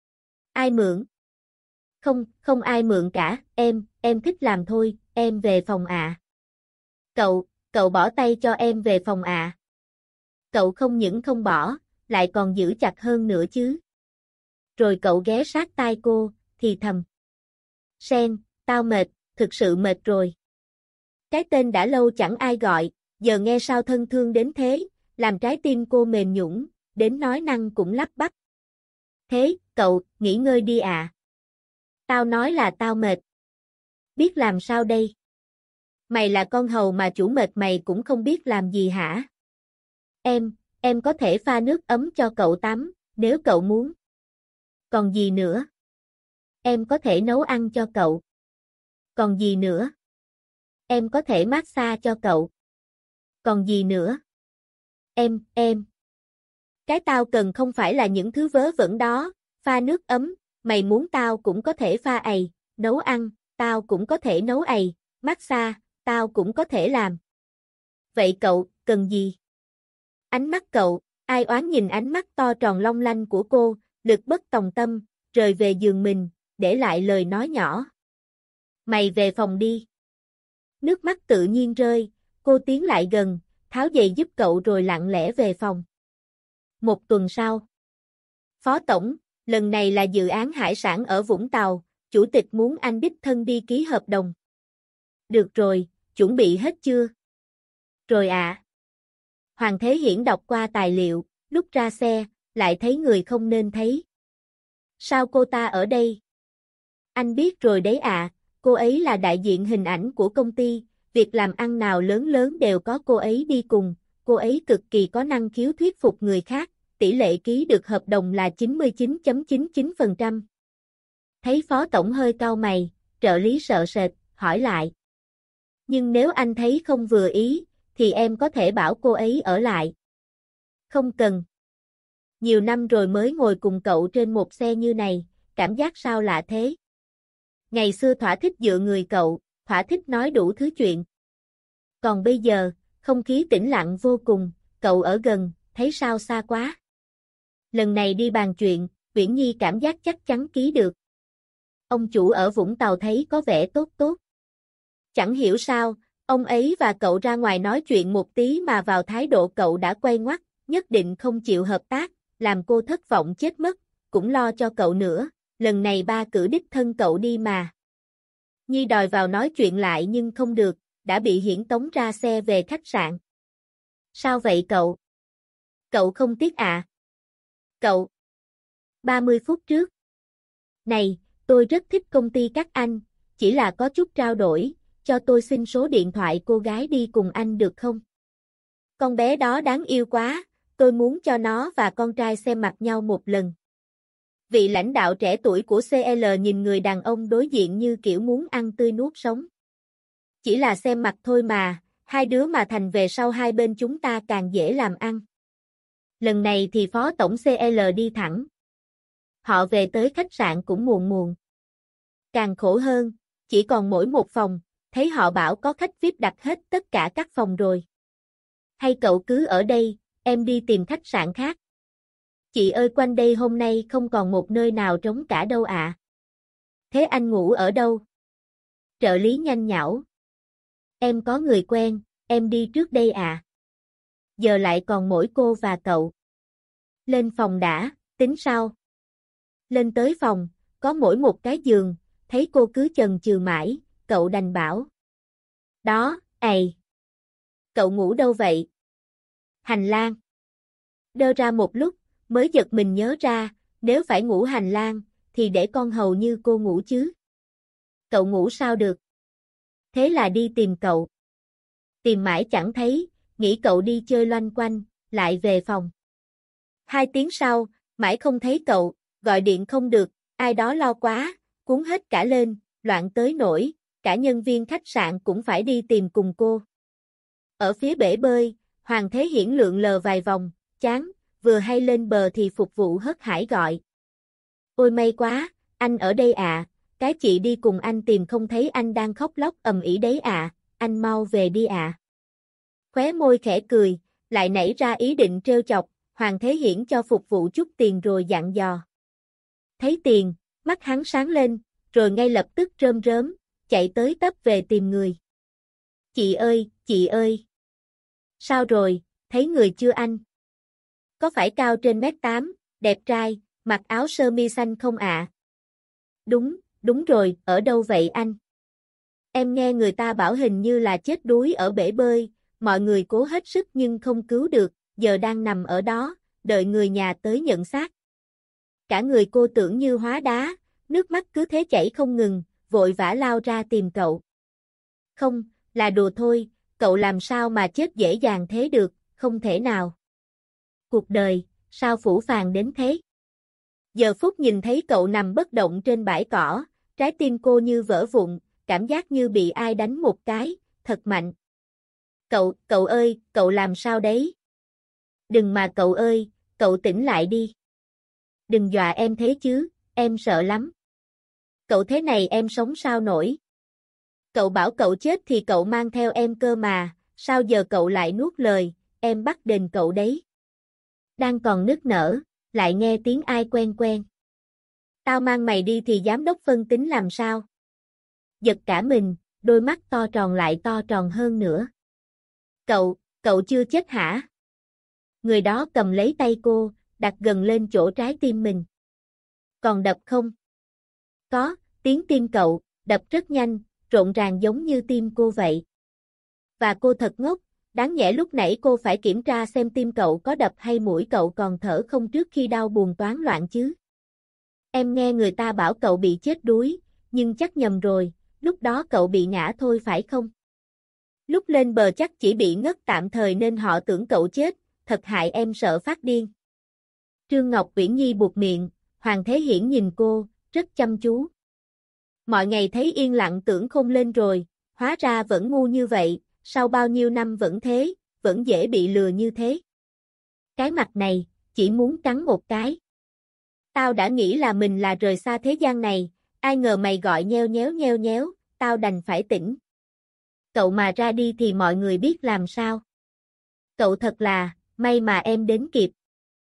Ai mượn? Không, không ai mượn cả, em, em thích làm thôi, em về phòng ạ. Cậu, cậu bỏ tay cho em về phòng ạ. Cậu không những không bỏ, lại còn giữ chặt hơn nữa chứ. Rồi cậu ghé sát tai cô, thì thầm. Sen, tao mệt, thực sự mệt rồi. Cái tên đã lâu chẳng ai gọi, giờ nghe sao thân thương đến thế, làm trái tim cô mềm nhũn, đến nói năng cũng lắp bắp. Thế, cậu, nghỉ ngơi đi à. Tao nói là tao mệt. Biết làm sao đây? Mày là con hầu mà chủ mệt mày cũng không biết làm gì hả? Em, em có thể pha nước ấm cho cậu tắm, nếu cậu muốn. Còn gì nữa? Em có thể nấu ăn cho cậu. Còn gì nữa? Em có thể massage cho cậu. Còn gì nữa? Em, em. Cái tao cần không phải là những thứ vớ vẩn đó, pha nước ấm, mày muốn tao cũng có thể pha ầy, nấu ăn, tao cũng có thể nấu ầy, massage, tao cũng có thể làm. Vậy cậu, cần gì? Ánh mắt cậu, ai oán nhìn ánh mắt to tròn long lanh của cô, lực bất tòng tâm, rời về giường mình, để lại lời nói nhỏ. Mày về phòng đi. Nước mắt tự nhiên rơi, cô tiến lại gần, tháo giày giúp cậu rồi lặng lẽ về phòng. Một tuần sau. Phó Tổng, lần này là dự án hải sản ở Vũng Tàu, chủ tịch muốn anh đích thân đi ký hợp đồng. Được rồi, chuẩn bị hết chưa? Rồi ạ. À. Hoàng Thế Hiển đọc qua tài liệu, lúc ra xe, lại thấy người không nên thấy. Sao cô ta ở đây? Anh biết rồi đấy ạ, à, cô ấy là đại diện hình ảnh của công ty, việc làm ăn nào lớn lớn đều có cô ấy đi cùng, cô ấy cực kỳ có năng khiếu thuyết phục người khác, tỷ lệ ký được hợp đồng là chín mươi chín phẩy chín chín phần trăm. Thấy Phó Tổng hơi cau mày, trợ lý sợ sệt, hỏi lại. Nhưng nếu anh thấy không vừa ý, thì em có thể bảo cô ấy ở lại. Không cần. Nhiều năm rồi mới ngồi cùng cậu trên một xe như này, cảm giác sao lạ thế? Ngày xưa thỏa thích dựa người cậu, thỏa thích nói đủ thứ chuyện. Còn bây giờ, không khí tĩnh lặng vô cùng, cậu ở gần, thấy sao xa quá. Lần này đi bàn chuyện, Uyển Nhi cảm giác chắc chắn ký được. Ông chủ ở Vũng Tàu thấy có vẻ tốt tốt. Chẳng hiểu sao, ông ấy và cậu ra ngoài nói chuyện một tí mà vào thái độ cậu đã quay ngoắt, nhất định không chịu hợp tác, làm cô thất vọng chết mất, cũng lo cho cậu nữa, lần này ba cử đích thân cậu đi mà. Nhi đòi vào nói chuyện lại nhưng không được, đã bị Hiển tống ra xe về khách sạn. Sao vậy cậu? Cậu không tiếc à? Cậu. ba mươi phút trước. Này, tôi rất thích công ty các anh, chỉ là có chút trao đổi, cho tôi xin số điện thoại cô gái đi cùng anh được không? Con bé đó đáng yêu quá, tôi muốn cho nó và con trai xem mặt nhau một lần. Vị lãnh đạo trẻ tuổi của xê lờ nhìn người đàn ông đối diện như kiểu muốn ăn tươi nuốt sống. Chỉ là xem mặt thôi mà, hai đứa mà thành về sau hai bên chúng ta càng dễ làm ăn. Lần này thì Phó Tổng xê lờ đi thẳng. Họ về tới khách sạn cũng muộn muộn. Càng khổ hơn, chỉ còn mỗi một phòng, thấy họ bảo có khách vi ai pi đặt hết tất cả các phòng rồi. Hay cậu cứ ở đây, em đi tìm khách sạn khác. Chị ơi quanh đây hôm nay không còn một nơi nào trống cả đâu ạ. À. Thế anh ngủ ở đâu? Trợ lý nhanh nhảu. Em có người quen, em đi trước đây à. Giờ lại còn mỗi cô và cậu. Lên phòng đã, tính sau. Lên tới phòng, có mỗi một cái giường, thấy cô cứ chần chừ mãi, cậu đành bảo. Đó, ầy. Cậu ngủ đâu vậy? Hành lang. Đơ ra một lúc, mới giật mình nhớ ra, nếu phải ngủ hành lang, thì để con hầu như cô ngủ chứ. Cậu ngủ sao được? Thế là đi tìm cậu. Tìm mãi chẳng thấy, nghĩ cậu đi chơi loanh quanh, lại về phòng. Hai tiếng sau, mãi không thấy cậu, gọi điện không được, ai đó lo quá, cuốn hết cả lên, loạn tới nỗi, cả nhân viên khách sạn cũng phải đi tìm cùng cô. Ở phía bể bơi, Hoàng Thế Hiển lượn lờ vài vòng, chán, vừa hay lên bờ thì phục vụ hớt hải gọi. Ôi may quá, anh ở đây ạ, à, cái chị đi cùng anh tìm không thấy anh đang khóc lóc ầm ĩ đấy ạ, à, anh mau về đi ạ. À. Khóe môi khẽ cười, lại nảy ra ý định trêu chọc, Hoàng Thế Hiển cho phục vụ chút tiền rồi dặn dò. Thấy tiền, mắt hắn sáng lên, rồi ngay lập tức rơm rớm, chạy tới tấp về tìm người. Chị ơi, chị ơi! Sao rồi, thấy người chưa anh? Có phải cao trên mét tám, đẹp trai, mặc áo sơ mi xanh không ạ? À? Đúng, đúng rồi, ở đâu vậy anh? Em nghe người ta bảo hình như là chết đuối ở bể bơi, mọi người cố hết sức nhưng không cứu được, giờ đang nằm ở đó, đợi người nhà tới nhận xác. Cả người cô tưởng như hóa đá, nước mắt cứ thế chảy không ngừng, vội vã lao ra tìm cậu. Không, là đùa thôi, cậu làm sao mà chết dễ dàng thế được, không thể nào. Cuộc đời, sao phũ phàng đến thế? Giờ phút nhìn thấy cậu nằm bất động trên bãi cỏ, trái tim cô như vỡ vụn, cảm giác như bị ai đánh một cái, thật mạnh. Cậu, cậu ơi, cậu làm sao đấy? Đừng mà cậu ơi, cậu tỉnh lại đi. Đừng dọa em thế chứ, em sợ lắm. Cậu thế này em sống sao nổi? Cậu bảo cậu chết thì cậu mang theo em cơ mà, sao giờ cậu lại nuốt lời, em bắt đền cậu đấy. Đang còn nức nở, lại nghe tiếng ai quen quen. Tao mang mày đi thì giám đốc phân tính làm sao? Giật cả mình, đôi mắt to tròn lại to tròn hơn nữa. Cậu, cậu chưa chết hả? Người đó cầm lấy tay cô, đặt gần lên chỗ trái tim mình. Còn đập không? Có, tiếng tim cậu, đập rất nhanh, rộn ràng giống như tim cô vậy. Và cô thật ngốc, đáng nhẽ lúc nãy cô phải kiểm tra xem tim cậu có đập hay mũi cậu còn thở không trước khi đau buồn toán loạn chứ. Em nghe người ta bảo cậu bị chết đuối, nhưng chắc nhầm rồi, lúc đó cậu bị ngã thôi phải không? Lúc lên bờ chắc chỉ bị ngất tạm thời nên họ tưởng cậu chết, thật hại em sợ phát điên. Trương Ngọc Uyển Nhi buột miệng, Hoàng Thế Hiển nhìn cô, rất chăm chú. Mọi ngày thấy yên lặng tưởng khôn lên rồi, hóa ra vẫn ngu như vậy, sau bao nhiêu năm vẫn thế, vẫn dễ bị lừa như thế. Cái mặt này, chỉ muốn cắn một cái. Tao đã nghĩ là mình là rời xa thế gian này, ai ngờ mày gọi nheo nhéo nheo nhéo, tao đành phải tỉnh. Cậu mà ra đi thì mọi người biết làm sao. Cậu thật là, may mà em đến kịp.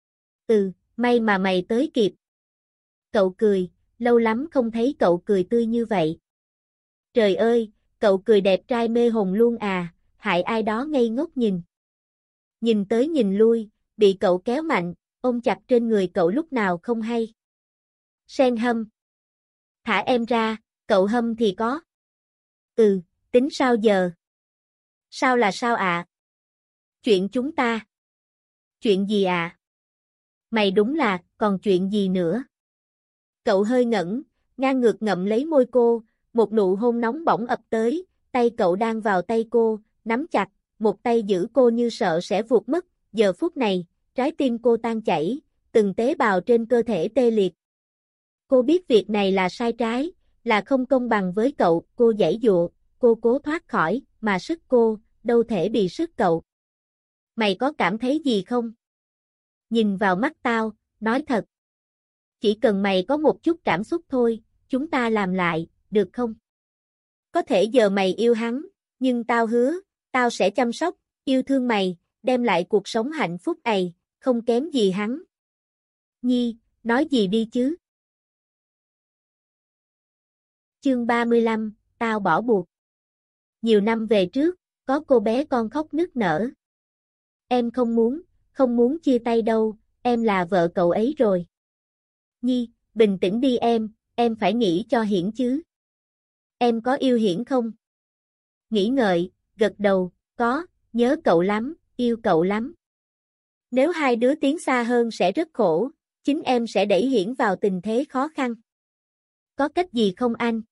Ừ, may mà mày tới kịp. Cậu cười, lâu lắm không thấy cậu cười tươi như vậy. Trời ơi, cậu cười đẹp trai mê hồn luôn à, hại ai đó ngây ngốc nhìn. Nhìn tới nhìn lui, bị cậu kéo mạnh, ôm chặt trên người cậu lúc nào không hay. Sen hâm. Thả em ra, cậu hâm thì có. Ừ, tính sao giờ? Sao là sao ạ? À? Chuyện chúng ta. Chuyện gì ạ? À? Mày đúng là, còn chuyện gì nữa? Cậu hơi ngẩn, ngang ngược ngậm lấy môi cô, một nụ hôn nóng bỏng ập tới, tay cậu đang vào tay cô, nắm chặt, một tay giữ cô như sợ sẽ vụt mất, giờ phút này, trái tim cô tan chảy, từng tế bào trên cơ thể tê liệt. Cô biết việc này là sai trái, là không công bằng với cậu, cô giãy giụa, cô cố thoát khỏi, mà sức cô, đâu thể bị sức cậu. Mày có cảm thấy gì không? Nhìn vào mắt tao, nói thật. Chỉ cần mày có một chút cảm xúc thôi, chúng ta làm lại, được không? Có thể giờ mày yêu hắn, nhưng tao hứa, tao sẽ chăm sóc, yêu thương mày, đem lại cuộc sống hạnh phúc ấy, không kém gì hắn. Nhi, nói gì đi chứ? Chương ba mươi lăm, tao bỏ buộc. Nhiều năm về trước, có cô bé con khóc nức nở. Em không muốn, không muốn chia tay đâu, em là vợ cậu ấy rồi. Nhi, bình tĩnh đi em, em phải nghĩ cho Hiển chứ. Em có yêu Hiển không? Nghĩ ngợi, gật đầu, có, nhớ cậu lắm, yêu cậu lắm. Nếu hai đứa tiến xa hơn sẽ rất khổ, chính em sẽ đẩy Hiển vào tình thế khó khăn. Có cách gì không anh?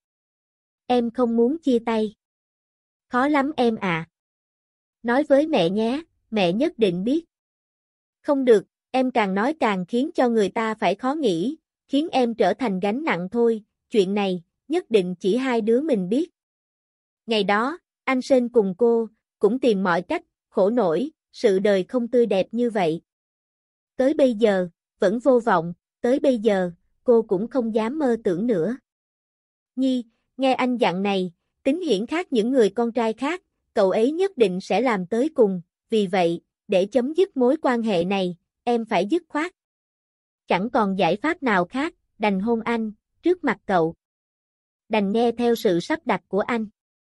Em không muốn chia tay. Khó lắm em à. Nói với mẹ nhé, mẹ nhất định biết. Không được, em càng nói càng khiến cho người ta phải khó nghĩ, khiến em trở thành gánh nặng thôi, chuyện này, nhất định chỉ hai đứa mình biết. Ngày đó, anh Sên cùng cô, cũng tìm mọi cách, khổ nổi, sự đời không tươi đẹp như vậy. Tới bây giờ, vẫn vô vọng, tới bây giờ, cô cũng không dám mơ tưởng nữa. Nhi, nghe anh dặn này, tính hiển khác những người con trai khác, cậu ấy nhất định sẽ làm tới cùng, vì vậy, để chấm dứt mối quan hệ này, em phải dứt khoát. Chẳng còn giải pháp nào khác, đành hôn anh, trước mặt cậu. Đành nghe theo sự sắp đặt của anh.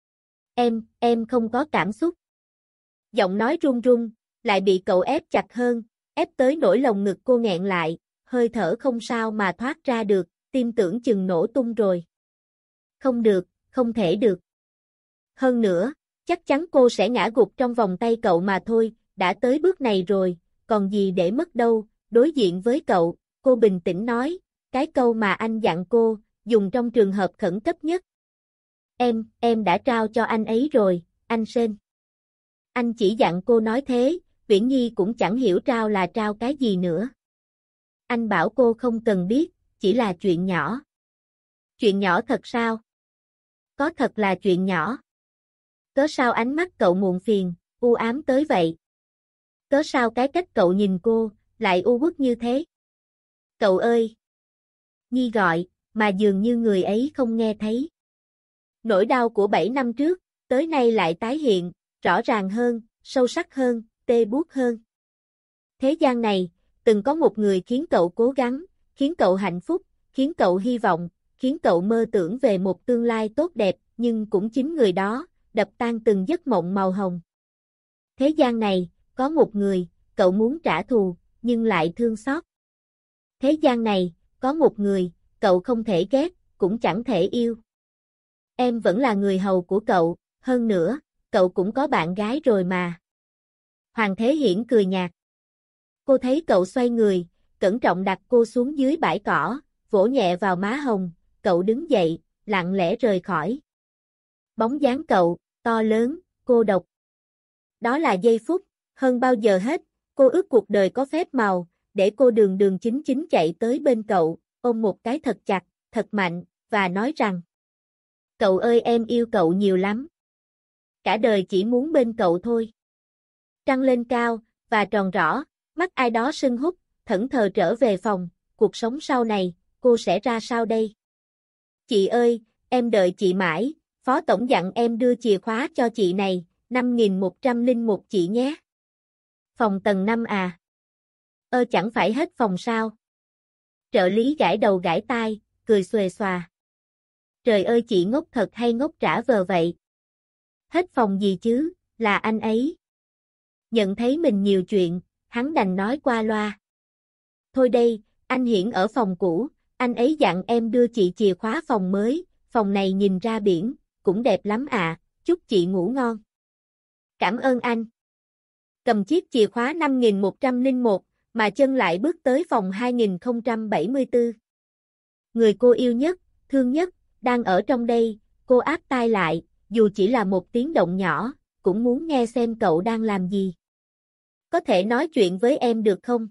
Em, em không có cảm xúc. Giọng nói run run, lại bị cậu ép chặt hơn, ép tới nỗi lồng ngực cô nghẹn lại, hơi thở không sao mà thoát ra được, tim tưởng chừng nổ tung rồi. Không được, không thể được. Hơn nữa, chắc chắn cô sẽ ngã gục trong vòng tay cậu mà thôi, đã tới bước này rồi, còn gì để mất đâu, đối diện với cậu, cô bình tĩnh nói, cái câu mà anh dặn cô, dùng trong trường hợp khẩn cấp nhất. Em, em đã trao cho anh ấy rồi, anh Sên. Anh chỉ dặn cô nói thế, Viễn Nhi cũng chẳng hiểu trao là trao cái gì nữa. Anh bảo cô không cần biết, chỉ là chuyện nhỏ. Chuyện nhỏ thật sao? Có thật là chuyện nhỏ. Cớ sao ánh mắt cậu muộn phiền, u ám tới vậy? Cớ sao cái cách cậu nhìn cô, lại u uất như thế? Cậu ơi! Nhi gọi, mà dường như người ấy không nghe thấy. Nỗi đau của bảy năm trước, tới nay lại tái hiện, rõ ràng hơn, sâu sắc hơn, tê buốt hơn. Thế gian này, từng có một người khiến cậu cố gắng, khiến cậu hạnh phúc, khiến cậu hy vọng, khiến cậu mơ tưởng về một tương lai tốt đẹp, nhưng cũng chính người đó, đập tan từng giấc mộng màu hồng. Thế gian này, có một người, cậu muốn trả thù, nhưng lại thương xót. Thế gian này, có một người, cậu không thể ghét, cũng chẳng thể yêu. Em vẫn là người hầu của cậu, hơn nữa, cậu cũng có bạn gái rồi mà. Hoàng Thế Hiển cười nhạt. Cô thấy cậu xoay người, cẩn trọng đặt cô xuống dưới bãi cỏ, vỗ nhẹ vào má hồng, cậu đứng dậy, lặng lẽ rời khỏi. Bóng dáng cậu, to lớn, cô độc. Đó là giây phút, hơn bao giờ hết, cô ước cuộc đời có phép màu, để cô đường đường chính chính chạy tới bên cậu, ôm một cái thật chặt, thật mạnh, và nói rằng: Cậu ơi, em yêu cậu nhiều lắm. Cả đời chỉ muốn bên cậu thôi. Trăng lên cao, và tròn rõ, mắt ai đó sưng húp, thẫn thờ trở về phòng, cuộc sống sau này, cô sẽ ra sao đây? Chị ơi, em đợi chị mãi, Phó Tổng dặn em đưa chìa khóa cho chị này, năm nghìn một trăm lẻ một chị nhé. Phòng tầng năm à? Ơ chẳng phải hết phòng sao? Trợ lý gãi đầu gãi tai, cười xuề xòa. Trời ơi, chị ngốc thật hay ngốc trả vờ vậy? Hết phòng gì chứ, là anh ấy. Nhận thấy mình nhiều chuyện, hắn đành nói qua loa. Thôi đây, anh Hiển ở phòng cũ, anh ấy dặn em đưa chị chìa khóa phòng mới, phòng này nhìn ra biển, cũng đẹp lắm à, chúc chị ngủ ngon. Cảm ơn anh. Cầm chiếc chìa khóa năm nghìn một trăm lẻ một, mà chân lại bước tới phòng hai nghìn không trăm bảy mươi tư. Người cô yêu nhất, thương nhất, đang ở trong đây, cô áp tai lại, dù chỉ là một tiếng động nhỏ, cũng muốn nghe xem cậu đang làm gì. Có thể nói chuyện với em được không?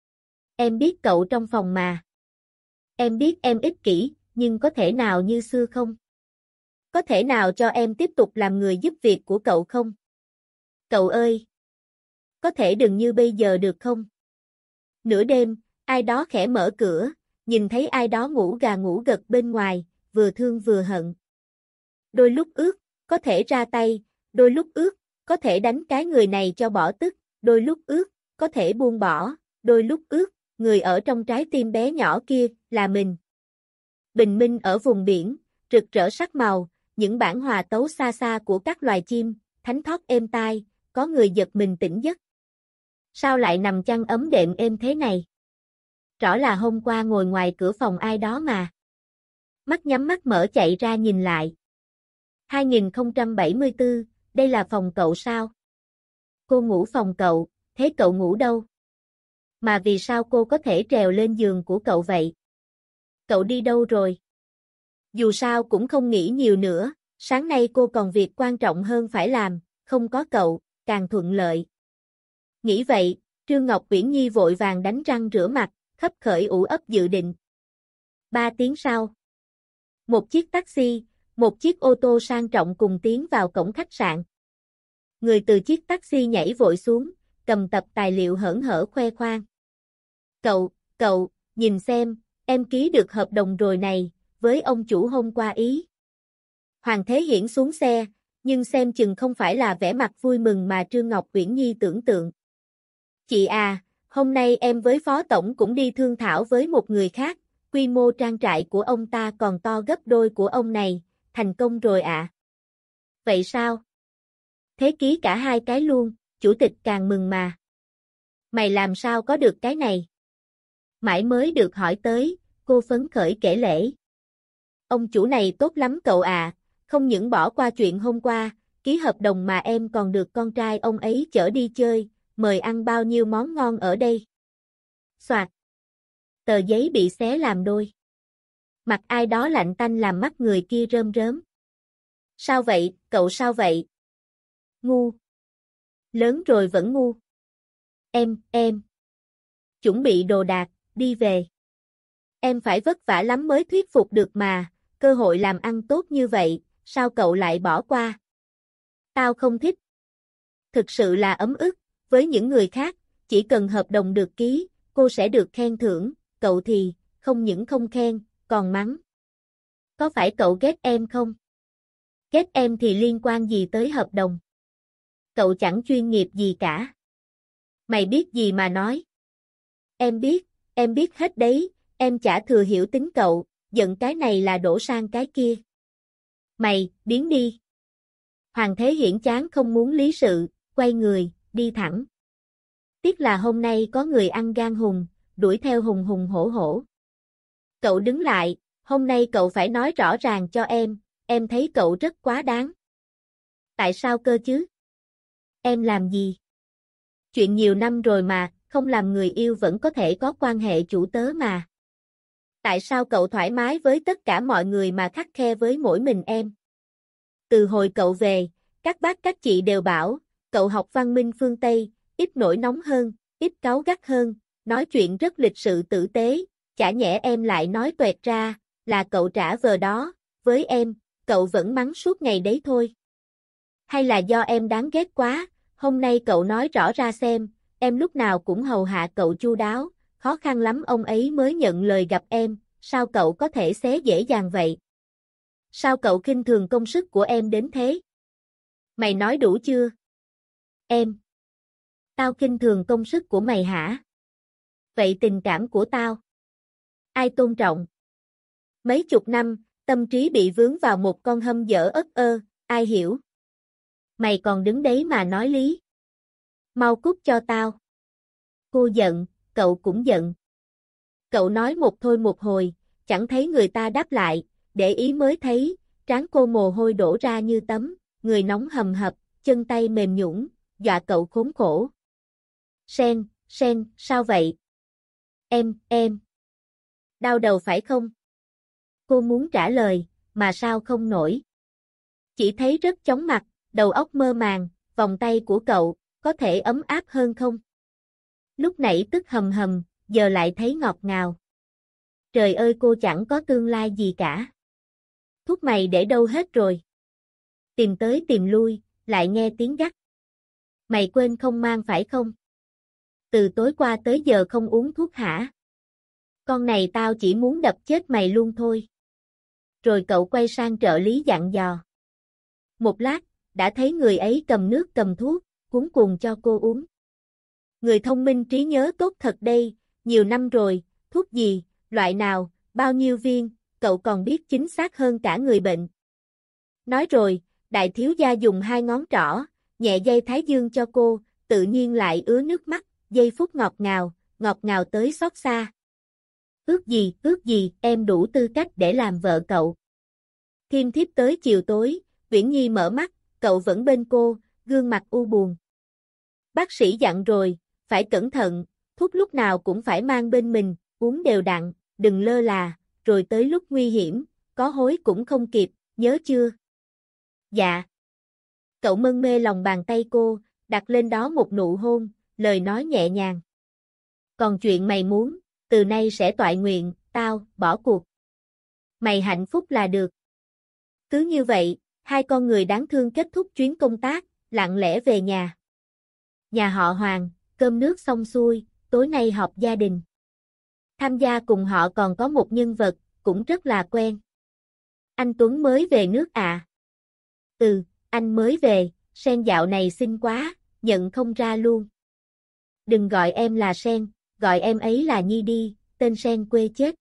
Em biết cậu trong phòng mà. Em biết em ích kỷ, nhưng có thể nào như xưa không? Có thể nào cho em tiếp tục làm người giúp việc của cậu không? Cậu ơi! Có thể đừng như bây giờ được không? Nửa đêm, ai đó khẽ mở cửa, nhìn thấy ai đó ngủ gà ngủ gật bên ngoài, vừa thương vừa hận. Đôi lúc ước, có thể ra tay, đôi lúc ước, có thể đánh cái người này cho bỏ tức, đôi lúc ước, có thể buông bỏ, đôi lúc ước, người ở trong trái tim bé nhỏ kia, là mình. Bình minh ở vùng biển, rực rỡ sắc màu, những bản hòa tấu xa xa của các loài chim, thánh thót êm tai, có người giật mình tỉnh giấc. Sao lại nằm chăn ấm đệm êm thế này? Rõ là hôm qua ngồi ngoài cửa phòng ai đó mà. Mắt nhắm mắt mở chạy ra nhìn lại. hai nghìn không trăm bảy mươi tư, đây là phòng cậu sao? Cô ngủ phòng cậu, thế cậu ngủ đâu? Mà vì sao cô có thể trèo lên giường của cậu vậy? Cậu đi đâu rồi? Dù sao cũng không nghĩ nhiều nữa, sáng nay cô còn việc quan trọng hơn phải làm, không có cậu, càng thuận lợi. Nghĩ vậy, Trương Ngọc Uyển Nhi vội vàng đánh răng rửa mặt, khấp khởi ủ ấp dự định. Ba tiếng sau, một chiếc taxi, một chiếc ô tô sang trọng cùng tiến vào cổng khách sạn. Người từ chiếc taxi nhảy vội xuống, cầm tập tài liệu hởn hở khoe khoang. Cậu, cậu, nhìn xem, em ký được hợp đồng rồi này, với ông chủ hôm qua ý. Hoàng Thế Hiển xuống xe, nhưng xem chừng không phải là vẻ mặt vui mừng mà Trương Ngọc Uyển Nhi tưởng tượng. Chị à, hôm nay em với Phó Tổng cũng đi thương thảo với một người khác, quy mô trang trại của ông ta còn to gấp đôi của ông này, thành công rồi ạ. À. Vậy sao? Thế ký cả hai cái luôn, chủ tịch càng mừng mà. Mày làm sao có được cái này? Mãi mới được hỏi tới, cô phấn khởi kể lể. Ông chủ này tốt lắm cậu à, không những bỏ qua chuyện hôm qua, ký hợp đồng mà em còn được con trai ông ấy chở đi chơi, mời ăn bao nhiêu món ngon ở đây. Soạt. Tờ giấy bị xé làm đôi. Mặt ai đó lạnh tanh làm mắt người kia rơm rớm. Sao vậy, cậu sao vậy? Ngu. Lớn rồi vẫn ngu. Em, em. Chuẩn bị đồ đạc, đi về. Em phải vất vả lắm mới thuyết phục được mà, cơ hội làm ăn tốt như vậy, sao cậu lại bỏ qua? Tao không thích. Thực sự là ấm ức, với những người khác, chỉ cần hợp đồng được ký, cô sẽ được khen thưởng, cậu thì, không những không khen, còn mắng. Có phải cậu ghét em không? Ghét em thì liên quan gì tới hợp đồng? Cậu chẳng chuyên nghiệp gì cả. Mày biết gì mà nói? Em biết, em biết hết đấy, em chả thừa hiểu tính cậu, giận cái này là đổ sang cái kia. Mày, biến đi. Hoàng Thế Hiển chán không muốn lý sự, quay người, đi thẳng. Tiếc là hôm nay có người ăn gan hùn, đuổi theo hùng hùng hổ hổ. Cậu đứng lại, hôm nay cậu phải nói rõ ràng cho em, em thấy cậu rất quá đáng. Tại sao cơ chứ? Em làm gì? Chuyện nhiều năm rồi mà, không làm người yêu vẫn có thể có quan hệ chủ tớ mà. Tại sao cậu thoải mái với tất cả mọi người mà khắt khe với mỗi mình em? Từ hồi cậu về, các bác các chị đều bảo, cậu học văn minh phương Tây, ít nổi nóng hơn, ít cáu gắt hơn, nói chuyện rất lịch sự tử tế, chả nhẽ em lại nói toẹt ra, là cậu trả vờ đó, với em, cậu vẫn mắng suốt ngày đấy thôi. Hay là do em đáng ghét quá, hôm nay cậu nói rõ ra xem, em lúc nào cũng hầu hạ cậu chu đáo, khó khăn lắm ông ấy mới nhận lời gặp em, sao cậu có thể xé dễ dàng vậy? Sao cậu khinh thường công sức của em đến thế? Mày nói đủ chưa? Em. Tao khinh thường công sức của mày hả? Vậy tình cảm của tao? Ai tôn trọng? Mấy chục năm, tâm trí bị vướng vào một con hâm dở ất ơ, ai hiểu? Mày còn đứng đấy mà nói lý. Mau cút cho tao. Cô giận, cậu cũng giận. Cậu nói một thôi một hồi, chẳng thấy người ta đáp lại, để ý mới thấy, trán cô mồ hôi đổ ra như tấm, người nóng hầm hập, chân tay mềm nhũn, dọa cậu khốn khổ. Sen, Sen, sao vậy? Em, em. Đau đầu phải không? Cô muốn trả lời, mà sao không nổi. Chỉ thấy rất chóng mặt, đầu óc mơ màng, vòng tay của cậu, có thể ấm áp hơn không? Lúc nãy tức hầm hầm, giờ lại thấy ngọt ngào. Trời ơi cô chẳng có tương lai gì cả. Thuốc mày để đâu hết rồi? Tìm tới tìm lui, lại nghe tiếng gắt. Mày quên không mang phải không? Từ tối qua tới giờ không uống thuốc hả? Con này tao chỉ muốn đập chết mày luôn thôi. Rồi cậu quay sang trợ lý dặn dò. Một lát, đã thấy người ấy cầm nước cầm thuốc, cuống cuồng cho cô uống. Người thông minh trí nhớ tốt thật đây, nhiều năm rồi, thuốc gì, loại nào, bao nhiêu viên, cậu còn biết chính xác hơn cả người bệnh. Nói rồi, đại thiếu gia dùng hai ngón trỏ, nhẹ dây thái dương cho cô, tự nhiên lại ứa nước mắt, giây phút ngọt ngào, ngọt ngào tới xót xa. Ước gì, ước gì, em đủ tư cách để làm vợ cậu. Thêm thiếp tới chiều tối, Uyển Nhi mở mắt, cậu vẫn bên cô, gương mặt u buồn. Bác sĩ dặn rồi, phải cẩn thận, thuốc lúc nào cũng phải mang bên mình, uống đều đặn, đừng lơ là, rồi tới lúc nguy hiểm, có hối cũng không kịp, nhớ chưa? Dạ. Cậu mân mê lòng bàn tay cô, đặt lên đó một nụ hôn, lời nói nhẹ nhàng. Còn chuyện mày muốn, từ nay sẽ toại nguyện, tao, bỏ cuộc. Mày hạnh phúc là được. Cứ như vậy, hai con người đáng thương kết thúc chuyến công tác, lặng lẽ về nhà. Nhà họ Hoàng, cơm nước xong xuôi, tối nay họp gia đình. Tham gia cùng họ còn có một nhân vật, cũng rất là quen. Anh Tuấn mới về nước à? Ừ, anh mới về, Sen dạo này xinh quá, nhận không ra luôn. Đừng gọi em là Sen, gọi em ấy là Nhi đi, tên Sen quê chết.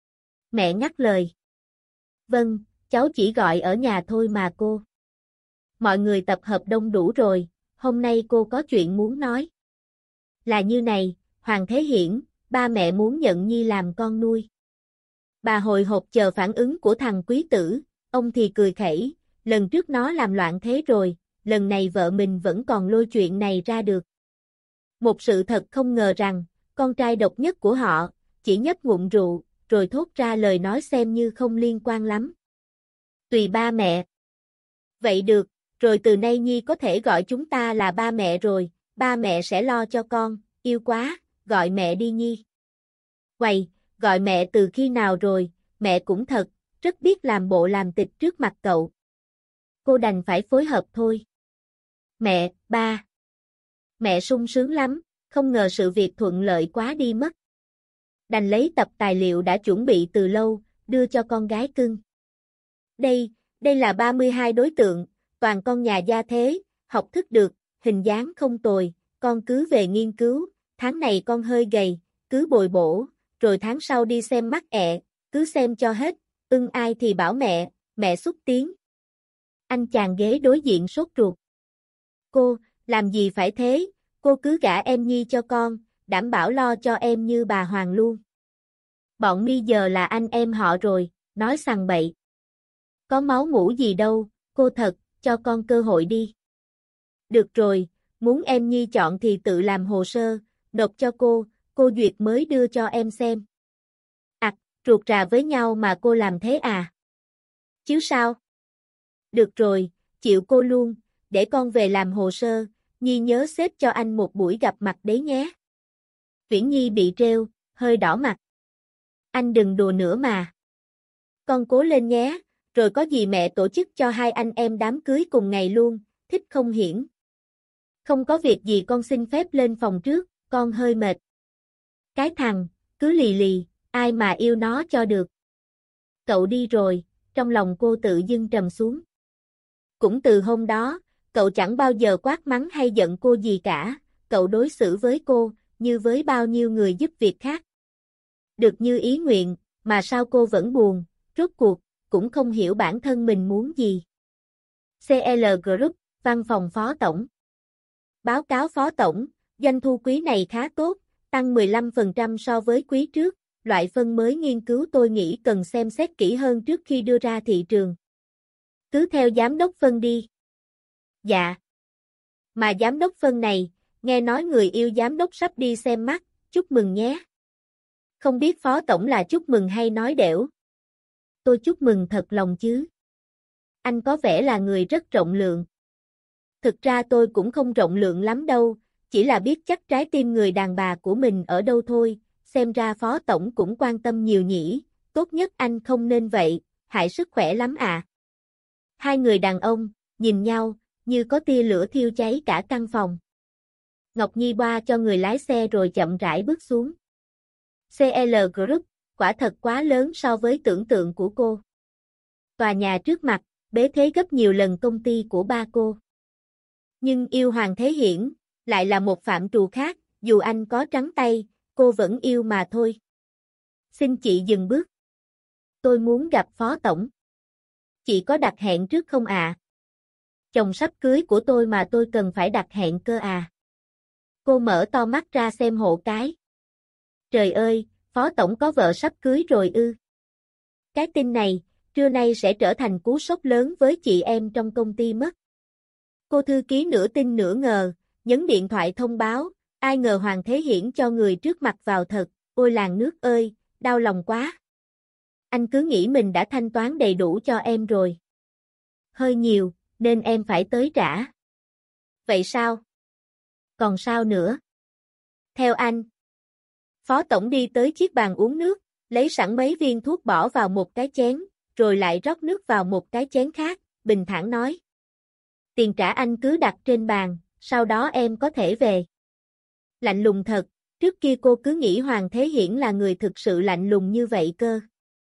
Mẹ ngắt lời. Vâng, cháu chỉ gọi ở nhà thôi mà cô. Mọi người tập hợp đông đủ rồi, hôm nay cô có chuyện muốn nói. Là như này, Hoàng Thế Hiển, ba mẹ muốn nhận Nhi làm con nuôi. Bà hồi hộp chờ phản ứng của thằng quý tử, ông thì cười khẩy, lần trước nó làm loạn thế rồi, lần này vợ mình vẫn còn lôi chuyện này ra được. Một sự thật không ngờ rằng, con trai độc nhất của họ, chỉ nhấp ngụm rượu, rồi thốt ra lời nói xem như không liên quan lắm. Tùy ba mẹ. Vậy được, rồi từ nay Nhi có thể gọi chúng ta là ba mẹ rồi, ba mẹ sẽ lo cho con, yêu quá, gọi mẹ đi Nhi. Quầy, gọi mẹ từ khi nào rồi, mẹ cũng thật, rất biết làm bộ làm tịch trước mặt cậu. Cô đành phải phối hợp thôi. Mẹ, ba. Mẹ sung sướng lắm, không ngờ sự việc thuận lợi quá đi mất. Đành lấy tập tài liệu đã chuẩn bị từ lâu, đưa cho con gái cưng. Đây, đây là ba mươi hai đối tượng, toàn con nhà gia thế, học thức được, hình dáng không tồi, con cứ về nghiên cứu, tháng này con hơi gầy, cứ bồi bổ, rồi tháng sau đi xem mắt ẹ, cứ xem cho hết, ưng ai thì bảo mẹ, mẹ xúc tiến. Anh chàng ghế đối diện sốt ruột. Cô, làm gì phải thế, cô cứ gả em Nhi cho con, đảm bảo lo cho em như bà Hoàng luôn. Bọn mi giờ là anh em họ rồi, nói sằng bậy. Có máu mủ gì đâu, cô thật, cho con cơ hội đi. Được rồi, muốn em Nhi chọn thì tự làm hồ sơ, nộp cho cô, cô duyệt mới đưa cho em xem. Ảc, ruột rà với nhau mà cô làm thế à? Chứ sao? Được rồi, chịu cô luôn, để con về làm hồ sơ, Nhi nhớ xếp cho anh một buổi gặp mặt đấy nhé. Viễn Nhi bị trêu, hơi đỏ mặt. Anh đừng đùa nữa mà. Con cố lên nhé, rồi có gì mẹ tổ chức cho hai anh em đám cưới cùng ngày luôn, thích không Hiển? Không có việc gì con xin phép lên phòng trước, con hơi mệt. Cái thằng, cứ lì lì, ai mà yêu nó cho được. Cậu đi rồi, trong lòng cô tự dưng trầm xuống. Cũng từ hôm đó, cậu chẳng bao giờ quát mắng hay giận cô gì cả, cậu đối xử với cô, như với bao nhiêu người giúp việc khác. Được như ý nguyện, mà sao cô vẫn buồn, rốt cuộc, cũng không hiểu bản thân mình muốn gì. xê lờ Group, Văn phòng Phó Tổng. Báo cáo Phó Tổng, doanh thu quý này khá tốt, tăng mười lăm phần trăm so với quý trước, loại phân mới nghiên cứu tôi nghĩ cần xem xét kỹ hơn trước khi đưa ra thị trường. Cứ theo giám đốc phân đi. Dạ. Mà giám đốc phân này, nghe nói người yêu giám đốc sắp đi xem mắt, chúc mừng nhé. Không biết Phó Tổng là chúc mừng hay nói đểu. Tôi chúc mừng thật lòng chứ. Anh có vẻ là người rất rộng lượng. Thực ra tôi cũng không rộng lượng lắm đâu, chỉ là biết chắc trái tim người đàn bà của mình ở đâu thôi, xem ra Phó Tổng cũng quan tâm nhiều nhỉ, tốt nhất anh không nên vậy, hại sức khỏe lắm à. Hai người đàn ông, nhìn nhau, như có tia lửa thiêu cháy cả căn phòng. Ngọc Nhi boa cho người lái xe rồi chậm rãi bước xuống. xê lờ Group, quả thật quá lớn so với tưởng tượng của cô. Tòa nhà trước mặt, bế thế gấp nhiều lần công ty của ba cô. Nhưng yêu Hoàng Thế Hiển, lại là một phạm trù khác, dù anh có trắng tay, cô vẫn yêu mà thôi. Xin chị dừng bước. Tôi muốn gặp Phó Tổng. Chị có đặt hẹn trước không ạ? À? Chồng sắp cưới của tôi mà tôi cần phải đặt hẹn cơ à? Cô mở to mắt ra xem hộ cái. Trời ơi, Phó Tổng có vợ sắp cưới rồi ư? Cái tin này, trưa nay sẽ trở thành cú sốc lớn với chị em trong công ty mất. Cô thư ký nửa tin nửa ngờ, nhấn điện thoại thông báo, ai ngờ Hoàng Thế Hiển cho người trước mặt vào thật, ôi làng nước ơi, đau lòng quá. Anh cứ nghĩ mình đã thanh toán đầy đủ cho em rồi. Hơi nhiều, nên em phải tới trả. Vậy sao? Còn sao nữa? Theo anh. Phó tổng đi tới chiếc bàn uống nước, lấy sẵn mấy viên thuốc bỏ vào một cái chén, rồi lại rót nước vào một cái chén khác, bình thản nói. Tiền trả anh cứ đặt trên bàn, sau đó em có thể về. Lạnh lùng thật, trước kia cô cứ nghĩ Hoàng Thế Hiển là người thực sự lạnh lùng như vậy cơ.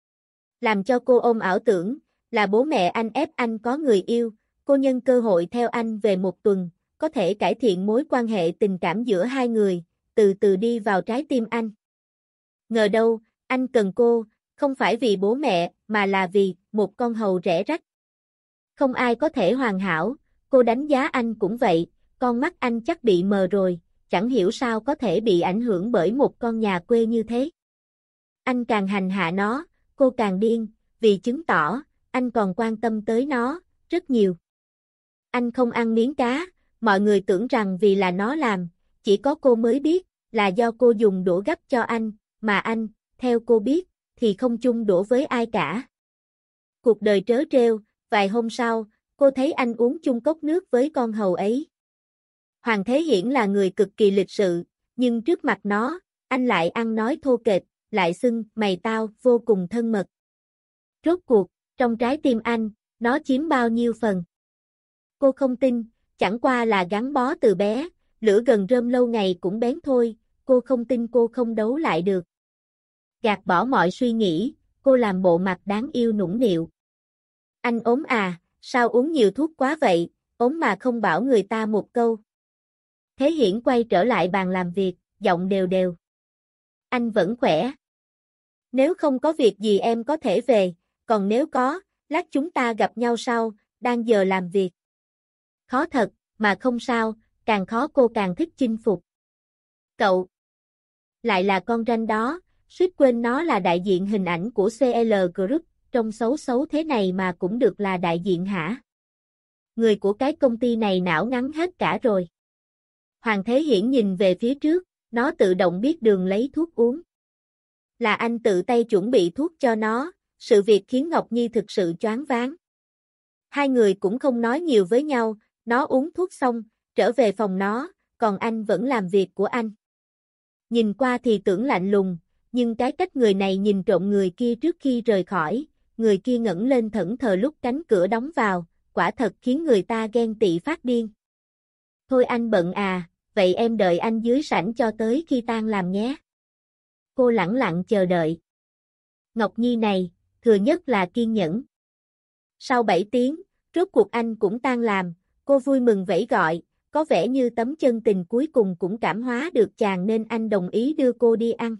Làm cho cô ôm ảo tưởng, là bố mẹ anh ép anh có người yêu, cô nhân cơ hội theo anh về một tuần, có thể cải thiện mối quan hệ tình cảm giữa hai người, từ từ đi vào trái tim anh. Ngờ đâu, anh cần cô, không phải vì bố mẹ, mà là vì một con hầu rẻ rách. Không ai có thể hoàn hảo, cô đánh giá anh cũng vậy, con mắt anh chắc bị mờ rồi, chẳng hiểu sao có thể bị ảnh hưởng bởi một con nhà quê như thế. Anh càng hành hạ nó, cô càng điên, vì chứng tỏ, anh còn quan tâm tới nó, rất nhiều. Anh không ăn miếng cá, mọi người tưởng rằng vì là nó làm, chỉ có cô mới biết, là do cô dùng đũa gắp cho anh, mà anh, theo cô biết, thì không chung đũa với ai cả. Cuộc đời trớ trêu, vài hôm sau, cô thấy anh uống chung cốc nước với con hầu ấy. Hoàng Thế Hiển là người cực kỳ lịch sự, nhưng trước mặt nó, anh lại ăn nói thô kệch, lại xưng mày tao vô cùng thân mật. Rốt cuộc, trong trái tim anh, nó chiếm bao nhiêu phần? Cô không tin, chẳng qua là gắn bó từ bé, lửa gần rơm lâu ngày cũng bén thôi, cô không tin cô không đấu lại được. Gạt bỏ mọi suy nghĩ, cô làm bộ mặt đáng yêu nũng nịu. Anh ốm à, sao uống nhiều thuốc quá vậy, ốm mà không bảo người ta một câu. Thế Hiển quay trở lại bàn làm việc, giọng đều đều. Anh vẫn khỏe. Nếu không có việc gì em có thể về, còn nếu có, lát chúng ta gặp nhau sau, đang giờ làm việc. Khó thật, mà không sao, càng khó cô càng thích chinh phục. Cậu lại là con ranh đó, suýt quên nó là đại diện hình ảnh của xê lờ Group, trông xấu xấu thế này mà cũng được là đại diện hả? Người của cái công ty này não ngắn hết cả rồi. Hoàng Thế Hiển nhìn về phía trước, nó tự động biết đường lấy thuốc uống. Là anh tự tay chuẩn bị thuốc cho nó, sự việc khiến Ngọc Nhi thực sự choáng váng. Hai người cũng không nói nhiều với nhau, nó uống thuốc xong, trở về phòng nó, còn anh vẫn làm việc của anh. Nhìn qua thì tưởng lạnh lùng, nhưng cái cách người này nhìn trộm người kia trước khi rời khỏi, người kia ngẩng lên thẫn thờ lúc cánh cửa đóng vào, quả thật khiến người ta ghen tị phát điên. Thôi anh bận à, vậy em đợi anh dưới sảnh cho tới khi tan làm nhé. Cô lẳng lặng chờ đợi. Ngọc Nhi này, thừa nhất là kiên nhẫn. Sau bảy tiếng, rốt cuộc anh cũng tan làm, cô vui mừng vẫy gọi, có vẻ như tấm chân tình cuối cùng cũng cảm hóa được chàng nên anh đồng ý đưa cô đi ăn.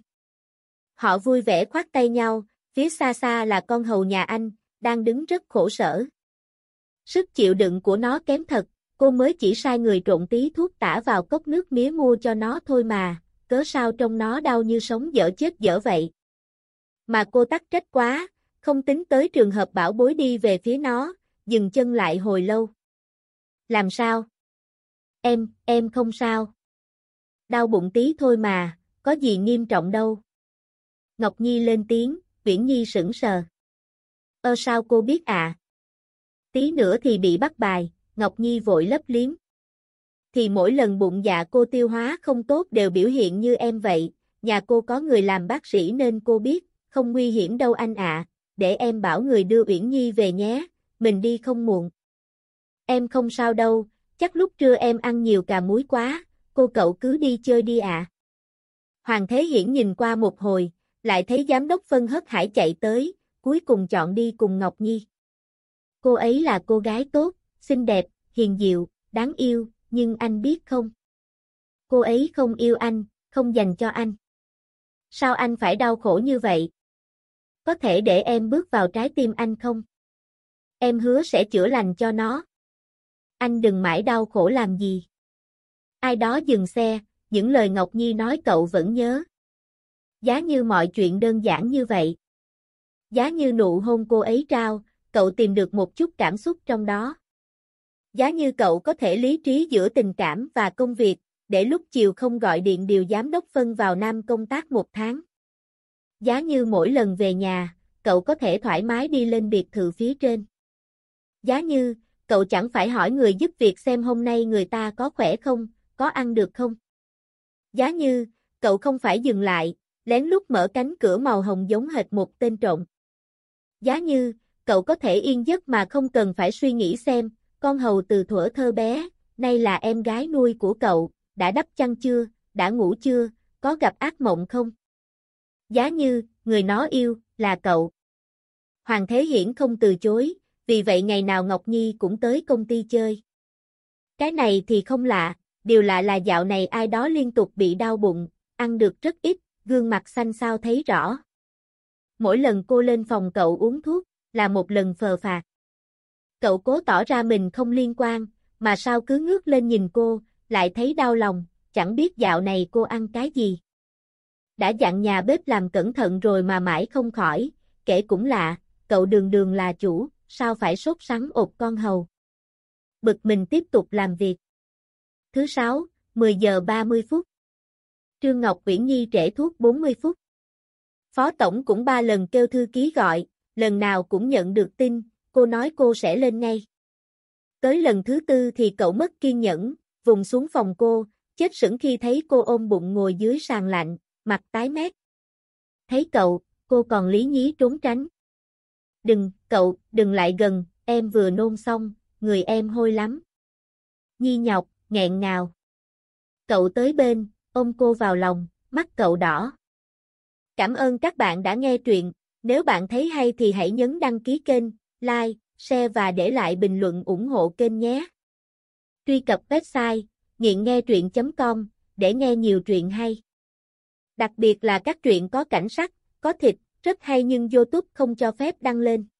Họ vui vẻ khoác tay nhau, phía xa xa là con hầu nhà anh, đang đứng rất khổ sở. Sức chịu đựng của nó kém thật, cô mới chỉ sai người trộn tí thuốc tả vào cốc nước mía mua cho nó thôi mà, cớ sao trông nó đau như sống dở chết dở vậy. Mà cô tắc trách quá, không tính tới trường hợp bảo bối đi về phía nó, dừng chân lại hồi lâu. Làm sao? Em, em không sao. Đau bụng tí thôi mà, có gì nghiêm trọng đâu. Ngọc Nhi lên tiếng, Uyển Nhi sững sờ. Ơ sao cô biết ạ? À? Tí nữa thì bị bắt bài, Ngọc Nhi vội lấp liếm. Thì mỗi lần bụng dạ cô tiêu hóa không tốt đều biểu hiện như em vậy, nhà cô có người làm bác sĩ nên cô biết, không nguy hiểm đâu anh ạ, à. Để em bảo người đưa Uyển Nhi về nhé, mình đi không muộn. Em không sao đâu, chắc lúc trưa em ăn nhiều cà muối quá, cô cậu cứ đi chơi đi ạ. À. Hoàng Thế Hiển nhìn qua một hồi, lại thấy giám đốc Phân hớt hải chạy tới, cuối cùng chọn đi cùng Ngọc Nhi. Cô ấy là cô gái tốt, xinh đẹp, hiền diệu, đáng yêu, nhưng anh biết không? Cô ấy không yêu anh, không dành cho anh. Sao anh phải đau khổ như vậy? Có thể để em bước vào trái tim anh không? Em hứa sẽ chữa lành cho nó. Anh đừng mãi đau khổ làm gì. Ai đó dừng xe, những lời Ngọc Nhi nói cậu vẫn nhớ. Giá như mọi chuyện đơn giản như vậy. Giá như nụ hôn cô ấy trao, cậu tìm được một chút cảm xúc trong đó. Giá như cậu có thể lý trí giữa tình cảm và công việc, để lúc chiều không gọi điện điều giám đốc Phân vào Nam công tác một tháng. Giá như mỗi lần về nhà, cậu có thể thoải mái đi lên biệt thự phía trên. Giá Như, cậu chẳng phải hỏi người giúp việc xem hôm nay người ta có khỏe không, có ăn được không? Giá Như, cậu không phải dừng lại, lén lút mở cánh cửa màu hồng giống hệt một tên trộm. Giá Như, cậu có thể yên giấc mà không cần phải suy nghĩ xem, con hầu từ thuở thơ bé, nay là em gái nuôi của cậu, đã đắp chăn chưa, đã ngủ chưa, có gặp ác mộng không? Giá Như, người nó yêu, là cậu. Hoàng Thế Hiển không từ chối, vì vậy ngày nào Ngọc Nhi cũng tới công ty chơi. Cái này thì không lạ, điều lạ là dạo này ai đó liên tục bị đau bụng, ăn được rất ít, gương mặt xanh xao thấy rõ. Mỗi lần cô lên phòng cậu uống thuốc, là một lần phờ phạc. Cậu cố tỏ ra mình không liên quan, mà sao cứ ngước lên nhìn cô, lại thấy đau lòng, chẳng biết dạo này cô ăn cái gì. Đã dặn nhà bếp làm cẩn thận rồi mà mãi không khỏi, kể cũng lạ, cậu đường đường là chủ, sao phải sốt sắng ột con hầu. Bực mình tiếp tục làm việc. Thứ sáu, mười giờ ba mươi phút. Trương Ngọc Uyển Nhi trễ thuốc bốn mươi phút. Phó tổng cũng ba lần kêu thư ký gọi, lần nào cũng nhận được tin, cô nói cô sẽ lên ngay. Tới lần thứ tư thì cậu mất kiên nhẫn, vùng xuống phòng cô, chết sững khi thấy cô ôm bụng ngồi dưới sàn lạnh, mặt tái mét. Thấy cậu, cô còn lý nhí trốn tránh. Đừng, cậu, đừng lại gần, em vừa nôn xong, người em hôi lắm. Nhi nhọc, nghẹn ngào. Cậu tới bên, ôm cô vào lòng, mắt cậu đỏ. Cảm ơn các bạn đã nghe truyện, nếu bạn thấy hay thì hãy nhấn đăng ký kênh, like, share và để lại bình luận ủng hộ kênh nhé. Truy cập website nghiện nghe truyện chấm com để nghe nhiều truyện hay. Đặc biệt là các truyện có cảnh sắc, có thịt, rất hay nhưng YouTube không cho phép đăng lên.